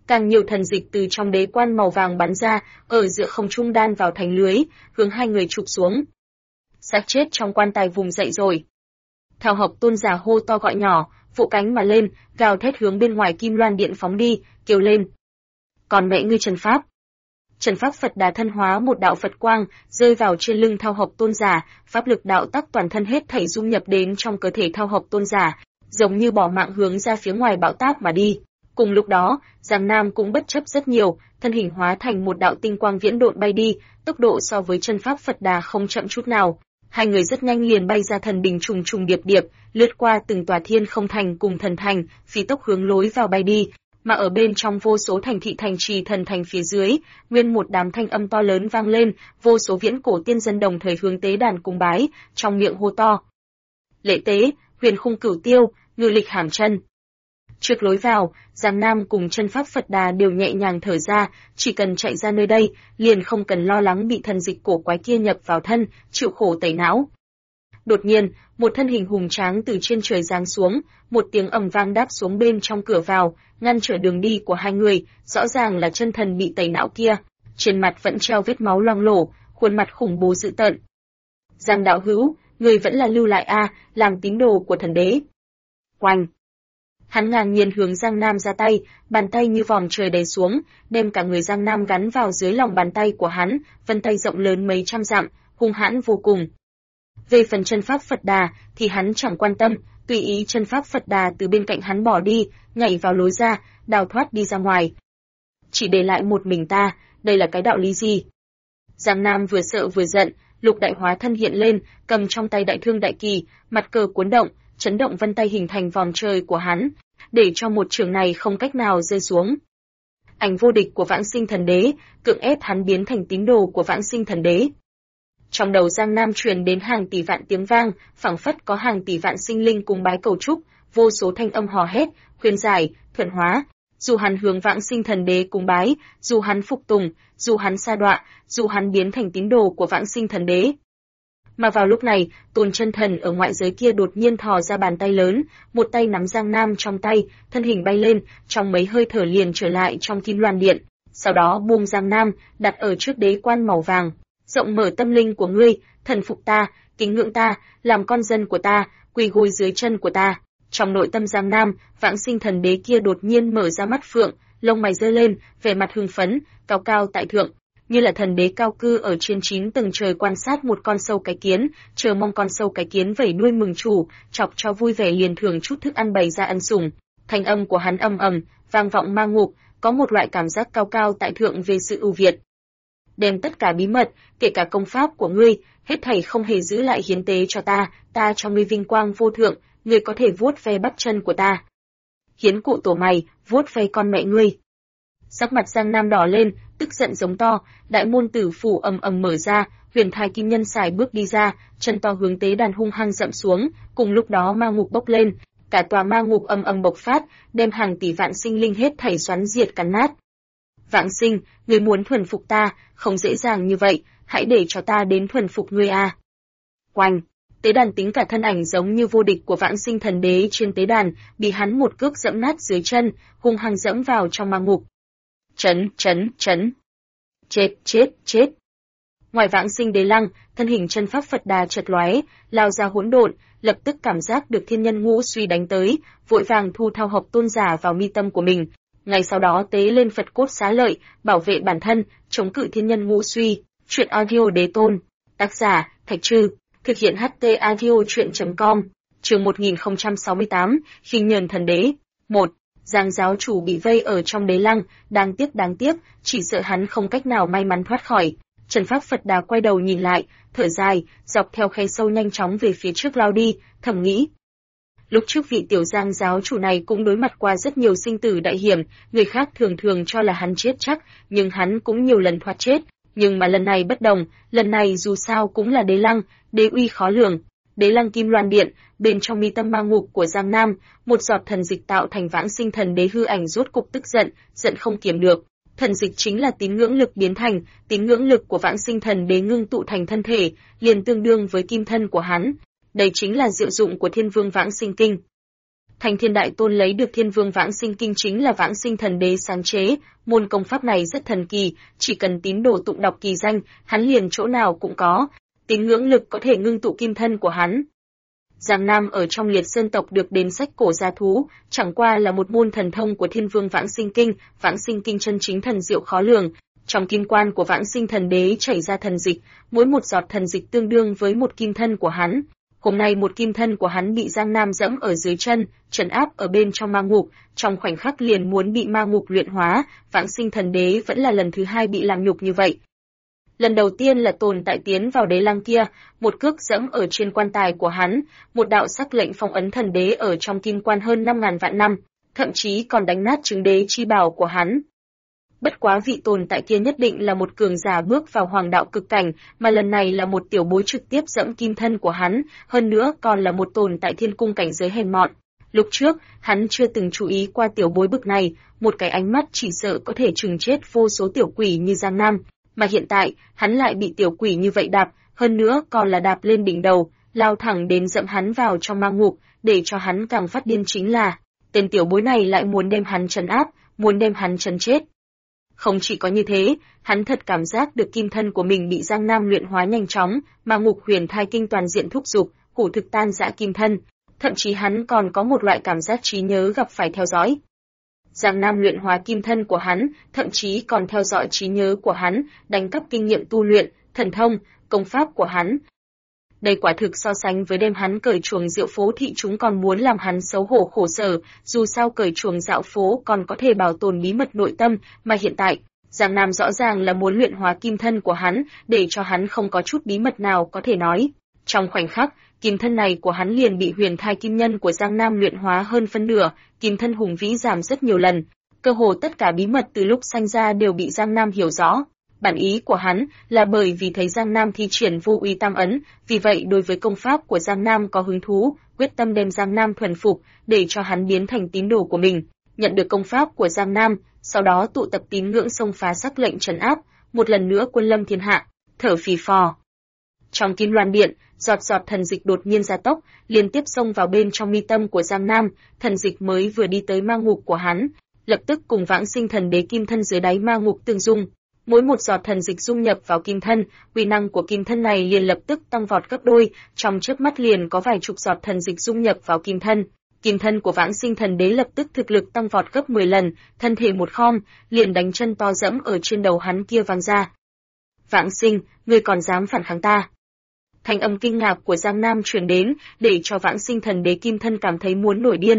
A: càng nhiều thần dịch từ trong đế quan màu vàng bắn ra, ở giữa không trung đan vào thành lưới, hướng hai người chụp xuống. Xác chết trong quan tài vùng dậy rồi. Thao Học Tôn giả hô to gọi nhỏ, vỗ cánh mà lên, gào thét hướng bên ngoài Kim Loan Điện phóng đi, kêu lên: "Còn mẹ ngươi Trần Pháp!" Trần Pháp Phật Đà thân hóa một đạo Phật quang, rơi vào trên lưng Thao Học Tôn giả, pháp lực đạo tắc toàn thân hết thảy dung nhập đến trong cơ thể Thao Học Tôn giả, giống như bỏ mạng hướng ra phía ngoài bão táp mà đi. Cùng lúc đó, Giang Nam cũng bất chấp rất nhiều, thân hình hóa thành một đạo tinh quang viễn độn bay đi, tốc độ so với chân pháp Phật Đà không chậm chút nào. Hai người rất nhanh liền bay ra thần đình trùng trùng điệp điệp, lướt qua từng tòa thiên không thành cùng thần thành, phi tốc hướng lối vào bay đi, mà ở bên trong vô số thành thị thành trì thần thành phía dưới, nguyên một đám thanh âm to lớn vang lên, vô số viễn cổ tiên dân đồng thời hướng tế đàn cung bái, trong miệng hô to: "Lễ tế, huyền khung cửu tiêu, ngư lịch hàm chân." Trước lối vào, Giang Nam cùng chân pháp Phật Đà đều nhẹ nhàng thở ra, chỉ cần chạy ra nơi đây, liền không cần lo lắng bị thần dịch cổ quái kia nhập vào thân, chịu khổ tẩy não. Đột nhiên, một thân hình hùng tráng từ trên trời giáng xuống, một tiếng ầm vang đáp xuống bên trong cửa vào, ngăn trở đường đi của hai người, rõ ràng là chân thần bị tẩy não kia, trên mặt vẫn treo vết máu loang lổ, khuôn mặt khủng bố dữ tợn. "Giang đạo hữu, người vẫn là lưu lại a, làm tín đồ của thần đế." Oanh! Hắn ngang nhiên hướng Giang Nam ra tay, bàn tay như vòm trời đè xuống, đem cả người Giang Nam gắn vào dưới lòng bàn tay của hắn, vân tay rộng lớn mấy trăm dặm, hung hãn vô cùng. Về phần chân pháp Phật Đà thì hắn chẳng quan tâm, tùy ý chân pháp Phật Đà từ bên cạnh hắn bỏ đi, nhảy vào lối ra, đào thoát đi ra ngoài. Chỉ để lại một mình ta, đây là cái đạo lý gì? Giang Nam vừa sợ vừa giận, lục đại hóa thân hiện lên, cầm trong tay đại thương đại kỳ, mặt cờ cuốn động, chấn động vân tay hình thành vòm trời của hắn, để cho một trường này không cách nào rơi xuống. Ảnh vô địch của Vãng Sinh Thần Đế, cưỡng ép hắn biến thành tín đồ của Vãng Sinh Thần Đế. Trong đầu Giang Nam truyền đến hàng tỷ vạn tiếng vang, phảng phất có hàng tỷ vạn sinh linh cùng bái cầu chúc, vô số thanh âm hò hét, khuyên giải, thuận hóa. Dù hắn hướng Vãng Sinh Thần Đế cung bái, dù hắn phục tùng, dù hắn sa đọa, dù hắn biến thành tín đồ của Vãng Sinh Thần Đế. Mà vào lúc này, Tôn Chân Thần ở ngoại giới kia đột nhiên thò ra bàn tay lớn, một tay nắm Giang Nam trong tay, thân hình bay lên, trong mấy hơi thở liền trở lại trong Kim Loan Điện, sau đó buông Giang Nam, đặt ở trước đế quan màu vàng, rộng mở tâm linh của ngươi, thần phục ta, kính ngưỡng ta, làm con dân của ta, quỳ gối dưới chân của ta. Trong nội tâm Giang Nam, Vãng Sinh Thần Đế kia đột nhiên mở ra mắt phượng, lông mày giơ lên, vẻ mặt hưng phấn, cao cao tại thượng, như là thần đế cao cư ở trên 9 tầng trời quan sát một con sâu cái kiến, chờ mong con sâu cái kiến vẩy đuôi mừng chủ, chọc cho vui vẻ liền thưởng chút thức ăn bày ra ăn sủng. Thanh âm của hắn ầm ầm, vang vọng ma ngục, có một loại cảm giác cao cao tại thượng về sự ưu việt. Đem tất cả bí mật, kể cả công pháp của ngươi, hết thảy không hề giữ lại hiến tế cho ta, ta cho ngươi vinh quang vô thượng, ngươi có thể vuốt ve bắp chân của ta. Hiến cụ tổ mày, vuốt ve con mẹ ngươi. Sắc mặt Giang Nam đỏ lên, tức giận giống to, đại môn tử phủ ầm ầm mở ra, huyền thai kim nhân xài bước đi ra, chân to hướng tế đàn hung hăng dậm xuống, cùng lúc đó ma ngục bốc lên, cả tòa ma ngục ầm ầm bộc phát, đem hàng tỷ vạn sinh linh hết thảy xoắn diệt cắn nát. Vãng Sinh, ngươi muốn thuần phục ta, không dễ dàng như vậy, hãy để cho ta đến thuần phục ngươi a. Oanh! Tế đàn tính cả thân ảnh giống như vô địch của Vãng Sinh Thần Đế trên tế đàn, bị hắn một cước dẫm nát dưới chân, hung hăng dẫm vào trong ma ngục. Chấn, chấn, chấn. Chết, chết, chết. Ngoài Vãng Sinh Đế Lăng, thân hình chân pháp Phật Đà chợt lóe, lao ra hỗn độn, lập tức cảm giác được thiên nhân ngũ suy đánh tới, vội vàng thu Thao Học Tôn giả vào mi tâm của mình. Ngay sau đó tế lên Phật cốt xá lợi, bảo vệ bản thân, chống cự thiên nhân ngũ suy. Truyện audio Đế Tôn. Tác giả, Thạch Trư. Thực hiện HT audio truyện.com. Chương 1068, Khinh Nhờn Thần Đế. 1. Giang giáo chủ bị vây ở trong đế lăng, đáng tiếc, chỉ sợ hắn không cách nào may mắn thoát khỏi. Trần Pháp Phật Đà quay đầu nhìn lại, thở dài, dọc theo khe sâu nhanh chóng về phía trước lao đi, thầm nghĩ. Lúc trước vị tiểu Giang giáo chủ này cũng đối mặt qua rất nhiều sinh tử đại hiểm, người khác thường cho là hắn chết chắc, nhưng hắn cũng nhiều lần thoát chết. Nhưng mà lần này bất đồng, lần này dù sao cũng là đế lăng, đế uy khó lường. Đế lăng Kim Loan Điện, bên trong mi tâm ma ngục của Giang Nam, một giọt thần dịch tạo thành Vãng Sinh Thần Đế hư ảnh rốt cục tức giận, giận không kiềm được. Thần dịch chính là tín ngưỡng lực biến thành, tín ngưỡng lực của Vãng Sinh Thần Đế ngưng tụ thành thân thể, liền tương đương với kim thân của hắn. Đây chính là diệu dụng của Thiên Vương Vãng Sinh Kinh. Thành Thiên Đại Tôn lấy được Thiên Vương Vãng Sinh Kinh chính là Vãng Sinh Thần Đế sáng chế, môn công pháp này rất thần kỳ, chỉ cần tín đồ tụng đọc kỳ danh, hắn liền chỗ nào cũng có, tín ngưỡng lực có thể ngưng tụ kim thân của hắn. Giang Nam ở trong Liệt Sơn tộc được đến sách cổ gia thú, chẳng qua là một môn thần thông của Thiên Vương Vãng Sinh Kinh chân chính thần diệu khó lường. Trong kim quan của Vãng Sinh Thần Đế chảy ra thần dịch, mỗi một giọt thần dịch tương đương với một kim thân của hắn. Hôm nay một kim thân của hắn bị Giang Nam dẫm ở dưới chân, trấn áp ở bên trong ma ngục, trong khoảnh khắc liền muốn bị ma ngục luyện hóa, Vãng Sinh Thần Đế vẫn là lần thứ hai bị làm nhục như vậy. Lần đầu tiên là tồn tại tiến vào đế lăng kia, một cước dẫm ở trên quan tài của hắn, một đạo sắc lệnh phong ấn thần đế ở trong kim quan hơn 5.000 vạn năm, thậm chí còn đánh nát chứng đế chi bảo của hắn. Bất quá vị tồn tại kia nhất định là một cường giả bước vào hoàng đạo cực cảnh, mà lần này là một tiểu bối trực tiếp dẫm kim thân của hắn, hơn nữa còn là một tồn tại thiên cung cảnh giới hèn mọn. Lúc trước, hắn chưa từng chú ý qua tiểu bối bực này, một cái ánh mắt chỉ sợ có thể trừng chết vô số tiểu quỷ như Giang Nam, mà hiện tại, hắn lại bị tiểu quỷ như vậy đạp, hơn nữa còn là đạp lên đỉnh đầu, lao thẳng đến dẫm hắn vào trong ma ngục, để cho hắn càng phát điên chính là, tên tiểu bối này lại muốn đem hắn trấn áp, muốn đem hắn trấn chết. Không chỉ có như thế, hắn thật cảm giác được kim thân của mình bị Giang Nam luyện hóa nhanh chóng, ma ngục huyền thai kinh toàn diện thúc giục, hủ thực tan rã kim thân, thậm chí hắn còn có một loại cảm giác trí nhớ gặp phải theo dõi. Giang Nam luyện hóa kim thân của hắn, thậm chí còn theo dõi trí nhớ của hắn, đánh cắp kinh nghiệm tu luyện, thần thông, công pháp của hắn. Đây quả thực so sánh với đem hắn cởi chuồng diệu phố thị chúng còn muốn làm hắn xấu hổ khổ sở, dù sao cởi chuồng dạo phố còn có thể bảo tồn bí mật nội tâm, mà hiện tại, Giang Nam rõ ràng là muốn luyện hóa kim thân của hắn, để cho hắn không có chút bí mật nào có thể nói. Trong khoảnh khắc, kim thân này của hắn liền bị huyền thai kim nhân của Giang Nam luyện hóa hơn phân nửa, kim thân hùng vĩ giảm rất nhiều lần, cơ hồ tất cả bí mật từ lúc sanh ra đều bị Giang Nam hiểu rõ. Bản ý của hắn là bởi vì thấy Giang Nam thi triển vô uy tam ấn, vì vậy đối với công pháp của Giang Nam có hứng thú, quyết tâm đem Giang Nam thuần phục, để cho hắn biến thành tín đồ của mình. Nhận được công pháp của Giang Nam, sau đó tụ tập tín ngưỡng xông phá sắc lệnh trấn áp, một lần nữa quân lâm thiên hạ, thở phì phò. Trong Kim Loan Điện, giọt giọt thần dịch đột nhiên gia tốc, liên tiếp xông vào bên trong mi tâm của Giang Nam, thần dịch mới vừa đi tới ma ngục của hắn, lập tức cùng Vãng Sinh Thần Đế kim thân dưới đáy ma ngục tương dung. Mỗi một giọt thần dịch dung nhập vào kim thân, uy năng của kim thân này liền lập tức tăng vọt gấp đôi, trong chớp mắt liền có vài chục giọt thần dịch dung nhập vào kim thân. Kim thân của Vãng Sinh Thần Đế lập tức thực lực tăng vọt gấp 10 lần, thân thể một khom, liền đánh chân to dẫm ở trên đầu hắn kia vang ra. Vãng Sinh, ngươi còn dám phản kháng ta? Thanh âm kinh ngạc của Giang Nam truyền đến, để cho Vãng Sinh Thần Đế kim thân cảm thấy muốn nổi điên.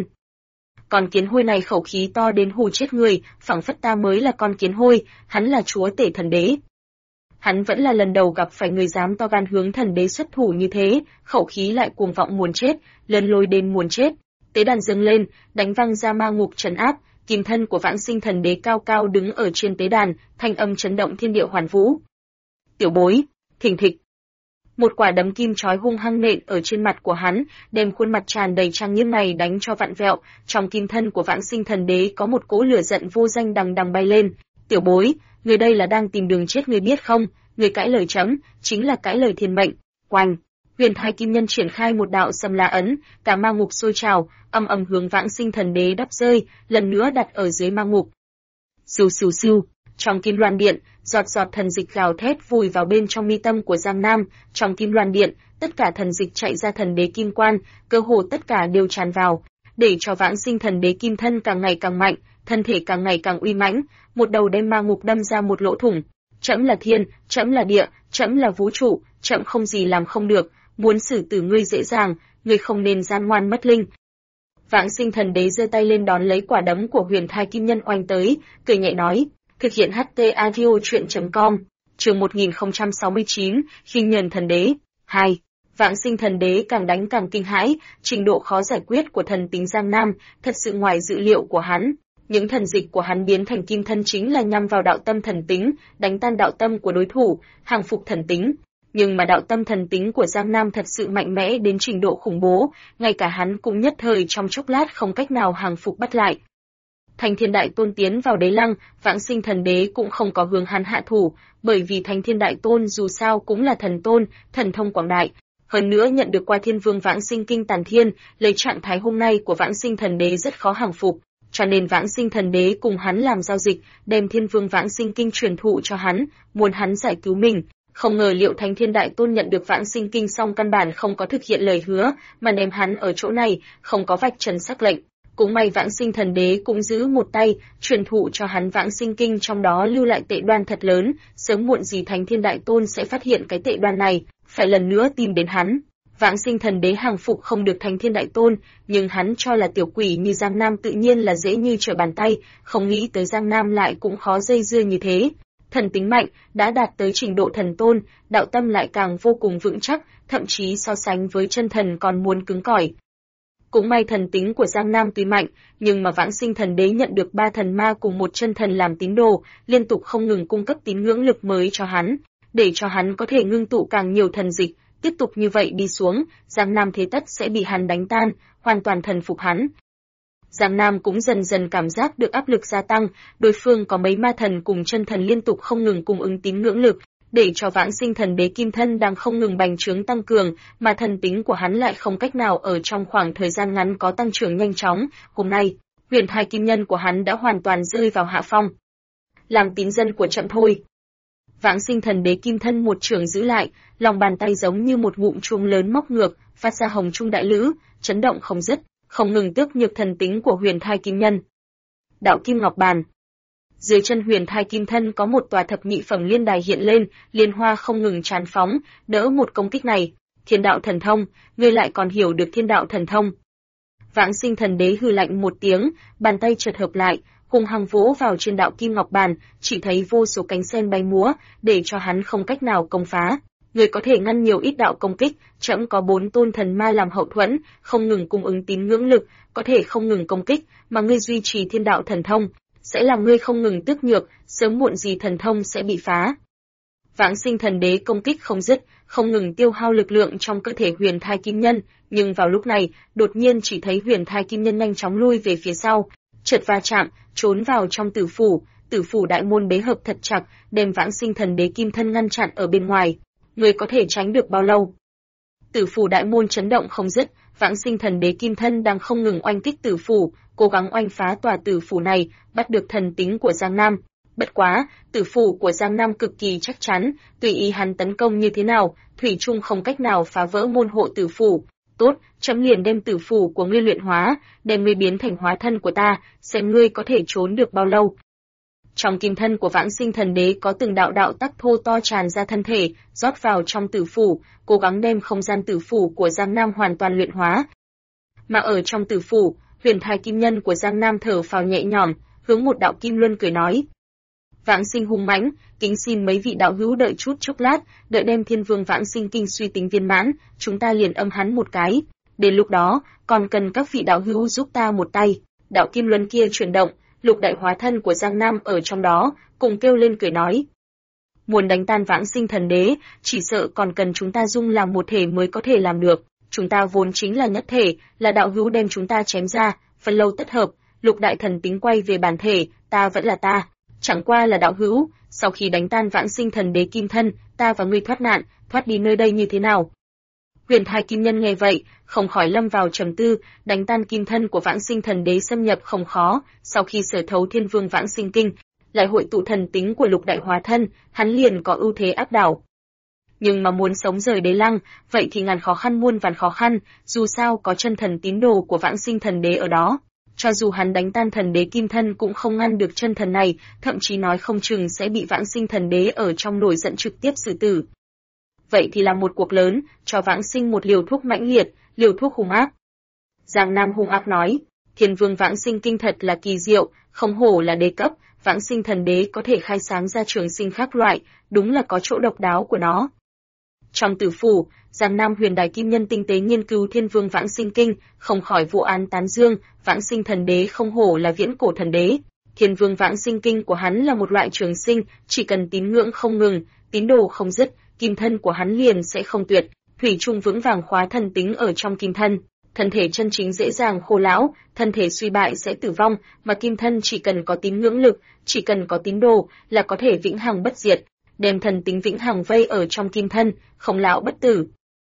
A: Con kiến hôi này khẩu khí to đến hù chết người, phảng phất ta mới là con kiến hôi, hắn là chúa tể thần đế. Hắn vẫn là lần đầu gặp phải người dám to gan hướng thần đế xuất thủ như thế, khẩu khí lại cuồng vọng muốn chết, lần lôi đến muốn chết. Tế đàn dâng lên, đánh văng ra ma ngục trấn áp, kim thân của Vãng Sinh Thần Đế cao cao đứng ở trên tế đàn, thanh âm chấn động thiên địa hoàn vũ. Tiểu bối, thình thịch. Một quả đấm kim chói hung hăng nện ở trên mặt của hắn, đem khuôn mặt tràn đầy trang nghiêm này đánh cho vặn vẹo, trong kim thân của Vãng Sinh Thần Đế có một cỗ lửa giận vô danh đằng đằng bay lên. Tiểu bối, người đây là đang tìm đường chết người biết không, người cãi lời chấm, chính là cãi lời thiên mệnh. Oanh! Huyền thai kim nhân triển khai một đạo sầm la ấn, cả ma ngục sôi trào, âm ầm hướng Vãng Sinh Thần Đế đắp rơi, lần nữa đặt ở dưới ma ngục. Sù sù sù, trong Kim Loan Điện, giọt giọt thần dịch gào thét vùi vào bên trong mi tâm của Giang Nam, trong Kim Loan Điện, tất cả thần dịch chạy ra thần đế kim quan, cơ hồ tất cả đều tràn vào, để cho Vãng Sinh Thần Đế kim thân càng ngày càng mạnh, thân thể càng ngày càng uy mãnh, một đầu đem ma ngục đâm ra một lỗ thủng. Trẫm là thiên, trẫm là địa, trẫm là vũ trụ, trẫm không gì làm không được, muốn xử tử ngươi dễ dàng, ngươi không nên gian ngoan mất linh. Vãng Sinh Thần Đế giơ tay lên đón lấy quả đấm của huyền thai kim nhân oanh tới, cười nhẹ nói, thực hiện HT Audio truyện.com, chương 1069, khinh nhờn thần đế. 2. Vãng Sinh Thần Đế càng đánh càng kinh hãi, trình độ khó giải quyết của thần tính Giang Nam, thật sự ngoài dự liệu của hắn. Những thần dịch của hắn biến thành kim thân chính là nhằm vào đạo tâm thần tính, đánh tan đạo tâm của đối thủ, hàng phục thần tính. Nhưng mà đạo tâm thần tính của Giang Nam thật sự mạnh mẽ đến trình độ khủng bố, ngay cả hắn cũng nhất thời trong chốc lát không cách nào hàng phục bắt lại. Thanh Thiên Đại Tôn tiến vào đế lăng, Vãng Sinh Thần Đế cũng không có hướng hắn hạ thủ, bởi vì Thanh Thiên Đại Tôn dù sao cũng là thần tôn, thần thông quảng đại. Hơn nữa nhận được qua Thiên Vương Vãng Sinh Kinh Tàn Thiên, lấy trạng thái hôm nay của Vãng Sinh Thần Đế rất khó hàng phục, cho nên Vãng Sinh Thần Đế cùng hắn làm giao dịch, đem Thiên Vương Vãng Sinh Kinh truyền thụ cho hắn, muốn hắn giải cứu mình. Không ngờ Liệu Thánh Thiên Đại Tôn nhận được Vãng Sinh Kinh xong căn bản không có thực hiện lời hứa, mà ném hắn ở chỗ này, không có vạch trần sắc lệnh. Cũng may Vãng Sinh Thần Đế cũng giữ một tay, truyền thụ cho hắn Vãng Sinh Kinh, trong đó lưu lại tệ đoan thật lớn, sớm muộn gì Thánh Thiên Đại Tôn sẽ phát hiện cái tệ đoan này, phải lần nữa tìm đến hắn. Vãng Sinh Thần Đế hàng phục không được Thánh Thiên Đại Tôn, nhưng hắn cho là tiểu quỷ như Giang Nam tự nhiên là dễ như trở bàn tay, không nghĩ tới Giang Nam lại cũng khó dây dưa như thế. Thần tính mạnh, đã đạt tới trình độ thần tôn, đạo tâm lại càng vô cùng vững chắc, thậm chí so sánh với chân thần còn muốn cứng cỏi. Cũng may thần tính của Giang Nam tuy mạnh, nhưng mà Vãng Sinh Thần Đế nhận được 3 thần ma cùng một chân thần làm tín đồ, liên tục không ngừng cung cấp tín ngưỡng lực mới cho hắn, để cho hắn có thể ngưng tụ càng nhiều thần dịch. Tiếp tục như vậy đi xuống, Giang Nam thế tất sẽ bị hắn đánh tan, hoàn toàn thần phục hắn. Giang Nam cũng dần dần cảm giác được áp lực gia tăng, đối phương có mấy ma thần cùng chân thần liên tục không ngừng cung ứng tín ngưỡng lực, để cho Vãng Sinh Thần Đế kim thân đang không ngừng bành trướng tăng cường, mà thần tính của hắn lại không cách nào ở trong khoảng thời gian ngắn có tăng trưởng nhanh chóng. Hôm nay, huyền thai kim nhân của hắn đã hoàn toàn rơi vào hạ phong. Làm tín dân của chậm thôi. Vãng Sinh Thần Đế kim thân một trường giữ lại, lòng bàn tay giống như một ngụm chuông lớn móc ngược, phát ra hồng trung đại lữ, chấn động không dứt, không ngừng tước nhược thần tính của huyền thai kim nhân. Đạo Kim Ngọc Bàn. Dưới chân huyền thai kim thân có một tòa thập nhị phẩm liên đài hiện lên, liên hoa không ngừng tràn phóng, đỡ một công kích này. Thiên đạo thần thông, ngươi lại còn hiểu được thiên đạo thần thông. Vãng Sinh Thần Đế hừ lạnh một tiếng, bàn tay chợt hợp lại, hung hăng vỗ vào trên đạo Kim Ngọc Bàn, chỉ thấy vô số cánh sen bay múa, để cho hắn không cách nào công phá. Người có thể ngăn nhiều ít đạo công kích, trẫm có 4 tôn thần ma làm hậu thuẫn, không ngừng cung ứng tín ngưỡng lực, có thể không ngừng công kích, mà ngươi duy trì thiên đạo thần thông, sẽ làm ngươi không ngừng tước nhược, sớm muộn gì thần thông sẽ bị phá. Vãng Sinh Thần Đế công kích không dứt, không ngừng tiêu hao lực lượng trong cơ thể huyền thai kim nhân, nhưng vào lúc này, đột nhiên chỉ thấy huyền thai kim nhân nhanh chóng lui về phía sau, chợt va chạm, trốn vào trong tử phủ đại môn bế hợp thật chặt, đem Vãng Sinh Thần Đế kim thân ngăn chặn ở bên ngoài. Người có thể tránh được bao lâu? Tử phủ đại môn chấn động không dứt, Vãng Sinh Thần Đế kim thân đang không ngừng oanh kích tử phủ, cố gắng oanh phá tòa tử phủ này, bắt được thần tính của Giang Nam. Bất quá, tử phủ của Giang Nam cực kỳ chắc chắn, tùy ý hắn tấn công như thế nào, thủy chung không cách nào phá vỡ môn hộ tử phủ. Tốt, chấm liền đem tử phủ của ngươi luyện hóa, đem ngươi biến thành hóa thân của ta, xem ngươi có thể trốn được bao lâu. Trong kim thân của Vãng Sinh Thần Đế có từng đạo đạo tắc thô to tràn ra thân thể, rót vào trong tử phủ, cố gắng đem không gian tử phủ của Giang Nam hoàn toàn luyện hóa. Mà ở trong tử phủ, huyền thai kim nhân của Giang Nam thở phào nhẹ nhõm, hướng một đạo kim luân cười nói: Vãng Sinh hung mãnh, kính xin mấy vị đạo hữu đợi chút chốc lát, đợi đem Thiên Vương Vãng Sinh Kinh suy tính viên mãn, chúng ta liền âm hắn một cái. Đến lúc đó, còn cần các vị đạo hữu giúp ta một tay. Đạo kim luân kia chuyển động, lục đại hóa thân của Giang Nam ở trong đó, cùng kêu lên cười nói: Muốn đánh tan Vãng Sinh Thần Đế, chỉ sợ còn cần chúng ta dung làm một thể mới có thể làm được. Chúng ta vốn chính là nhất thể, là đạo hữu đem chúng ta chém ra, phân lâu tất hợp, lục đại thần tính quay về bản thể, ta vẫn là ta. Chẳng qua là đạo hữu, sau khi đánh tan Vãng Sinh Thần Đế kim thân, ta và ngươi thoát nạn, thoát đi nơi đây như thế nào? Huyền thai kim nhân nghe vậy, không khỏi lâm vào trầm tư, đánh tan kim thân của Vãng Sinh Thần Đế xâm nhập không khó, sau khi sở thấu Thiên Vương Vãng Sinh Kinh, lại hội tụ thần tính của lục đại hóa thân, hắn liền có ưu thế áp đảo. Nhưng mà muốn sống rời đế lăng, vậy thì ngàn khó khăn muôn vàn khó khăn, dù sao có chân thần tín đồ của Vãng Sinh Thần Đế ở đó. Cho dù hắn đánh tan thần đế kim thân cũng không ngăn được chân thần này, thậm chí nói không chừng sẽ bị Vãng Sinh Thần Đế ở trong nổi giận trực tiếp xử tử. Vậy thì là một cuộc lớn, cho Vãng Sinh một liều thuốc mãnh liệt, liều thuốc hung ác. Giang Nam hung ác nói, Thiên Vương Vãng Sinh Kinh thật là kỳ diệu, không hổ là đế cấp, Vãng Sinh Thần Đế có thể khai sáng ra trường sinh khác loại, đúng là có chỗ độc đáo của nó. Trong tử phủ, Giang Nam huyền đài kim nhân tinh tế nghiên cứu Thiên Vương Vãng Sinh Kinh, không khỏi vô án tán dương, Vãng Sinh Thần Đế không hổ là viễn cổ thần đế. Thiên Vương Vãng Sinh Kinh của hắn là một loại trường sinh, chỉ cần tín ngưỡng không ngừng, tín đồ không dứt, kim thân của hắn liền sẽ không tuyệt, thủy chung vững vàng khóa thần tính ở trong kim thân. Thân thể chân chính dễ dàng khô lão, thân thể suy bại sẽ tử vong, mà kim thân chỉ cần có tín ngưỡng lực, chỉ cần có tín đồ là có thể vĩnh hằng bất diệt, đem thần tính vĩnh hằng vây ở trong kim thân, không lão bất tử.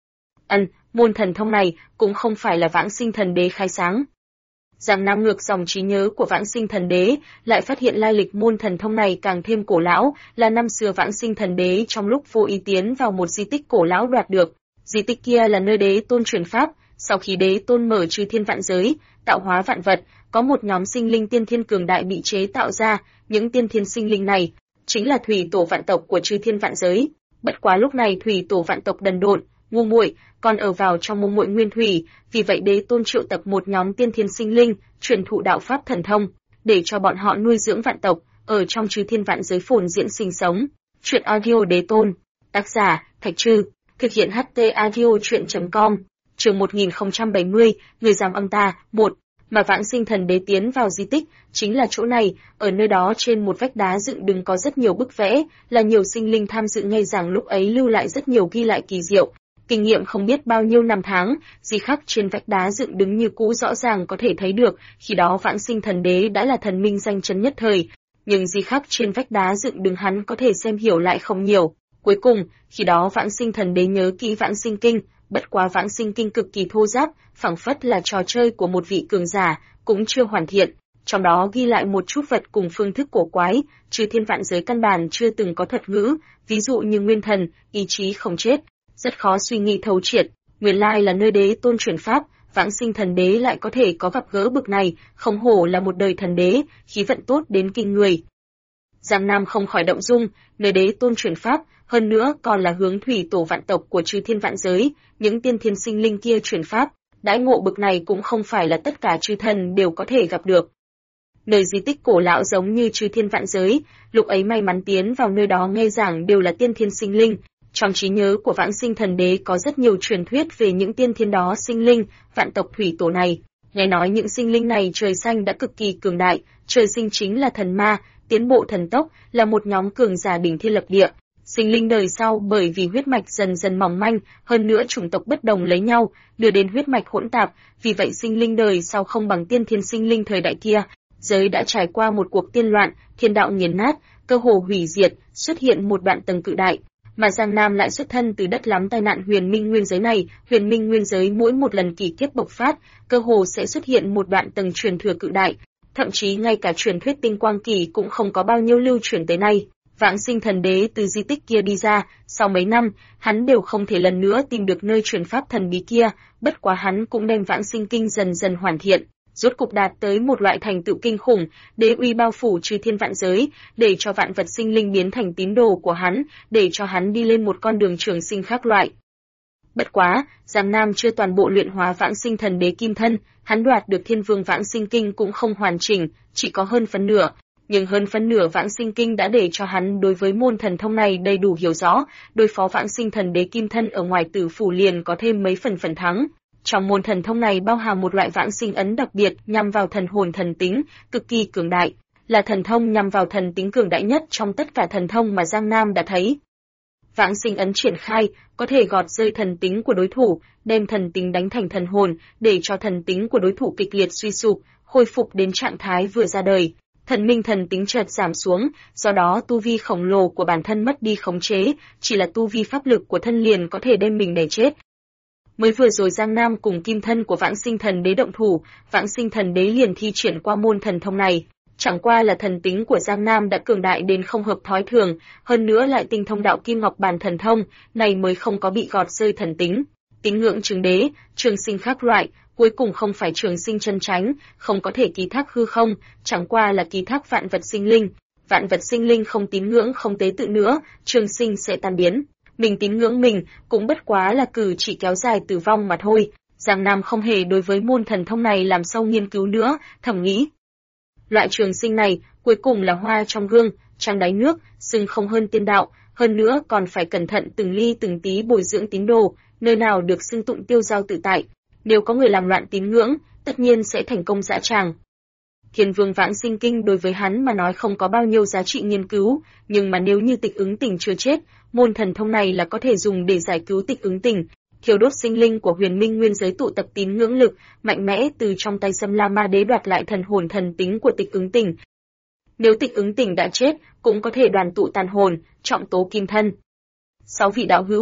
A: Môn thần thông này cũng không phải là Vãng Sinh Thần Đế khai sáng. Giang Nam ngược dòng trí nhớ của Vãng Sinh Thần Đế, lại phát hiện lai lịch môn thần thông này càng thêm cổ lão, là năm xưa Vãng Sinh Thần Đế trong lúc vô ý tiến vào một di tích cổ lão đoạt được. Di tích kia là nơi Đế Tôn truyền pháp, sau khi Đế Tôn mở trừ thiên vạn giới, tạo hóa vạn vật, có một nhóm sinh linh tiên thiên cường đại bị chế tạo ra, những tiên thiên sinh linh này chính là thủy tổ vạn tộc của trừ thiên vạn giới. Bất quá lúc này thủy tổ vạn tộc đần độn, ngu muội, còn ở vào trong mông muội nguyên thủy, vì vậy Đế Tôn triệu tập một nhóm tiên thiên sinh linh, truyền thụ đạo pháp thần thông, để cho bọn họ nuôi dưỡng vạn tộc, ở trong trừ thiên vạn giới phồn diễn sinh sống. Truyện audio Đế Tôn, tác giả Thạch Trư, thực hiện HT audio truyện.com. Chương 1070, người giam âm ta, 1. Mà Vãng Sinh Thần Đế tiến vào di tích, chính là chỗ này, ở nơi đó trên một vách đá dựng đứng có rất nhiều bức vẽ, là nhiều sinh linh tham dự ngay rằng lúc ấy lưu lại rất nhiều ghi lại kỳ diệu. Kinh nghiệm không biết bao nhiêu năm tháng, di khắc trên vách đá dựng đứng như cũ rõ ràng có thể thấy được, khi đó Vãng Sinh Thần Đế đã là thần minh danh chấn nhất thời, nhưng di khắc trên vách đá dựng đứng hắn có thể xem hiểu lại không nhiều. Cuối cùng, khi đó Vãng Sinh Thần Đế nhớ kỹ Vãng Sinh Kinh, bất quá Vãng Sinh Kinh cực kỳ thô ráp, phảng phất là trò chơi của một vị cường giả, cũng chưa hoàn thiện. Trong đó ghi lại một chút vật cùng phương thức cổ quái, trừ thiên vạn giới căn bản chưa từng có thuật ngữ, ví dụ như nguyên thần, ý chí không chết, rất khó suy nghĩ thấu triệt. Nguyên lai là nơi Đế Tôn truyền pháp, Vãng Sinh Thần Đế lại có thể có gặp gỡ bực này, không hổ là một đời thần đế, khí vận tốt đến kinh người. Giang Nam không khỏi động dung, nơi Đế Tôn truyền pháp, hơn nữa còn là hướng thủy tổ vạn tộc của trừ thiên vạn giới, những tiên thiên sinh linh kia truyền pháp, đãi ngộ bực này cũng không phải là tất cả chư thần đều có thể gặp được. Nơi di tích cổ lão giống như trừ thiên vạn giới, lúc ấy may mắn tiến vào nơi đó nghe giảng đều là tiên thiên sinh linh. Trong trí nhớ của Vãng Sinh Thần Đế có rất nhiều truyền thuyết về những tiên thiên đó sinh linh, vạn tộc thủy tổ này. Nghe nói những sinh linh này trời xanh đã cực kỳ cường đại, trời sinh chính là thần ma, tiến bộ thần tốc, là một nhóm cường giả đỉnh thiên lập địa. Sinh linh đời sau bởi vì huyết mạch dần dần mỏng manh, hơn nữa chủng tộc bất đồng lấy nhau, đưa đến huyết mạch hỗn tạp, vì vậy sinh linh đời sau không bằng tiên thiên sinh linh thời đại kia. Giới đã trải qua một cuộc tiên loạn, thiên đạo nghiền nát, cơ hồ hủy diệt, xuất hiện một đoạn tầng cự đại. Mà Giang Nam lại xuất thân từ đất lắm tai nạn huyền minh nguyên giới này, huyền minh nguyên giới mỗi một lần kỳ kiếp bộc phát, cơ hồ sẽ xuất hiện một đoạn tầng truyền thừa cự đại, thậm chí ngay cả truyền thuyết tinh quang kỳ cũng không có bao nhiêu lưu truyền tới nay. Vãng Sinh Thần Đế từ di tích kia đi ra, sau mấy năm, hắn đều không thể lần nữa tìm được nơi truyền pháp thần bí kia, bất quá hắn cũng đem Vãng Sinh Kinh dần dần hoàn thiện, rốt cục đạt tới một loại thành tựu kinh khủng, đế uy bao phủ trừ thiên vạn giới, để cho vạn vật sinh linh biến thành tín đồ của hắn, để cho hắn đi lên một con đường trường sinh khác loại. Bất quá, Giang Nam chưa toàn bộ luyện hóa Vãng Sinh Thần Đế kim thân, hắn đoạt được Thiên Vương Vãng Sinh Kinh cũng không hoàn chỉnh, chỉ có hơn phân nửa. Nhưng hơn phân nửa Vãng Sinh Kinh đã để cho hắn đối với môn thần thông này đầy đủ hiểu rõ, đối phó Vãng Sinh Thần Đế kim thân ở ngoài tử phủ liền có thêm mấy phần thắng. Trong môn thần thông này bao hàm một loại vãng sinh ấn đặc biệt nhằm vào thần hồn thần tính, cực kỳ cường đại, là thần thông nhằm vào thần tính cường đại nhất trong tất cả thần thông mà Giang Nam đã thấy. Vãng sinh ấn triển khai, có thể gọt rơi thần tính của đối thủ, đem thần tính đánh thành thần hồn, để cho thần tính của đối thủ kịch liệt suy sụp, khôi phục đến trạng thái vừa ra đời. Thần minh thần tính chợt giảm xuống, do đó tu vi khổng lồ của bản thân mất đi khống chế, chỉ là tu vi pháp lực của thân liền có thể đem mình đẩy chết. Mới vừa rồi Giang Nam cùng kim thân của Vãng Sinh Thần Đế động thủ, Vãng Sinh Thần Đế liền thi triển qua môn thần thông này. Chẳng qua là thần tính của Giang Nam đã cường đại đến không hợp thói thường, hơn nữa lại tinh thông đạo kim ngọc bản thần thông, này mới không có bị gọt rơi thần tính. Tín ngưỡng trường đế, trường sinh khác loại, cuối cùng không phải trường sinh chân chánh, không có thể ký thác hư không, chẳng qua là ký thác vạn vật sinh linh. Vạn vật sinh linh không tín ngưỡng không tế tự nữa, trường sinh sẽ tan biến. Mình tín ngưỡng mình, cũng bất quá là cử chỉ kéo dài tử vong mà thôi. Giang Nam không hề đối với môn thần thông này làm sâu nghiên cứu nữa, thầm nghĩ. Loại trường sinh này, cuối cùng là hoa trong gương, trăng đáy nước, xưng không hơn tiên đạo, hơn nữa còn phải cẩn thận từng ly từng tí bồi dưỡng tín đồ, nơi nào được xưng tụng tiêu dao tự tại. Nếu có người làm loạn tín ngưỡng, tất nhiên sẽ thành công dã tràng. Thiên Vương Vãng Sinh Kinh đối với hắn mà nói không có bao nhiêu giá trị nghiên cứu, nhưng mà nếu như Tịch Ứng Tình chưa chết, môn thần thông này là có thể dùng để giải cứu Tịch Ứng Tình, thiêu đốt sinh linh của huyền minh nguyên giới tụ tập tín ngưỡng lực, mạnh mẽ từ trong tay Sâm La Ma Đế đoạt lại thần hồn thần tính của Tịch Ứng Tình. Nếu Tịch Ứng Tình đã chết, cũng có thể đoàn tụ tàn hồn, trọng tố kim thân. 6 vị đạo hữu,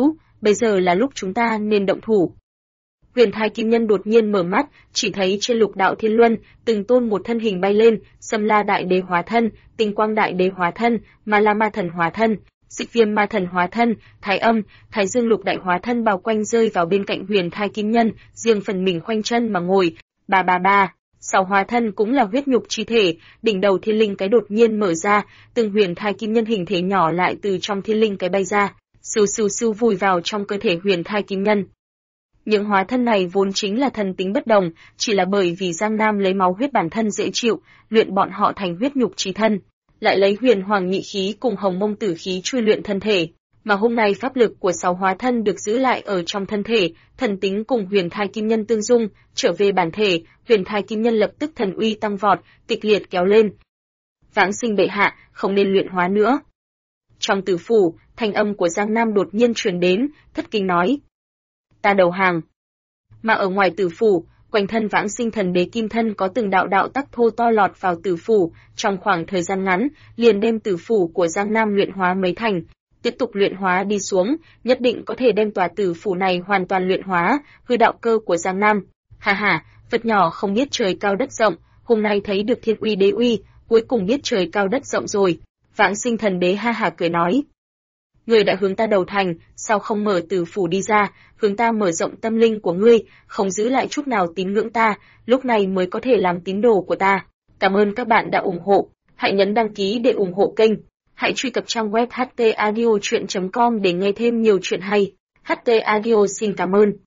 A: bây giờ là lúc chúng ta nên động thủ. Huyền Thai Kim Nhân đột nhiên mở mắt, chỉ thấy trên lục đạo thiên luân, từng tôn một thân hình bay lên, Sâm La Đại Đế hóa thân, Tinh Quang Đại Đế hóa thân, Ma La Ma Thần hóa thân, Xích Viêm Ma Thần hóa thân, Thái Âm, Thái Dương Lục Đại hóa thân bao quanh rơi vào bên cạnh Huyền Thai Kim Nhân, riêng phần mình khoanh chân mà ngồi. Ba ba ba, 6 hóa thân cũng là huyết nhục chi thể, đỉnh đầu thiên linh cái đột nhiên mở ra, từng Huyền Thai Kim Nhân hình thể nhỏ lại từ trong thiên linh cái bay ra, sưu sưu sưu vùi vào trong cơ thể Huyền Thai Kim Nhân. Những hóa thân này vốn chính là thần tính bất đồng, chỉ là bởi vì Giang Nam lấy máu huyết bản thân dễ chịu, luyện bọn họ thành huyết nhục chi thân, lại lấy Huyền Hoàng nhị khí cùng Hồng Mông tử khí chui luyện thân thể, mà hôm nay pháp lực của 6 hóa thân được giữ lại ở trong thân thể, thần tính cùng Huyền Thai Kim Nhân tương dung, trở về bản thể, Huyền Thai Kim Nhân lập tức thần uy tăng vọt, kịch liệt kéo lên. Vãng Sinh bệ hạ, không nên luyện hóa nữa. Trong tử phủ, thanh âm của Giang Nam đột nhiên truyền đến, thất kinh nói: "Ta đầu hàng." Mà ở ngoài tử phủ, quanh thân Vãng Sinh thần đế kim thân có từng đạo đạo tắc thô to lọt vào tử phủ, trong khoảng thời gian ngắn, liền đem tử phủ của Giang Nam luyện hóa mấy thành, tiếp tục luyện hóa đi xuống, nhất định có thể đem tòa tử phủ này hoàn toàn luyện hóa, hư đạo cơ của Giang Nam. Ha ha, vật nhỏ không biết trời cao đất rộng, hôm nay thấy được thiên uy đế uy, cuối cùng biết trời cao đất rộng rồi. Vãng Sinh thần đế ha ha cười nói: "Ngươi đã hướng ta đầu thành, sao không mở tử phủ đi ra, hướng ta mở rộng tâm linh của ngươi, không giữ lại chút nào tín ngưỡng ta, lúc này mới có thể làm tín đồ của ta." Cảm ơn các bạn đã ủng hộ, hãy nhấn đăng ký để ủng hộ kênh. Hãy truy cập trang web htaudio.com để nghe thêm nhiều chuyện hay. HT Audio xin cảm ơn.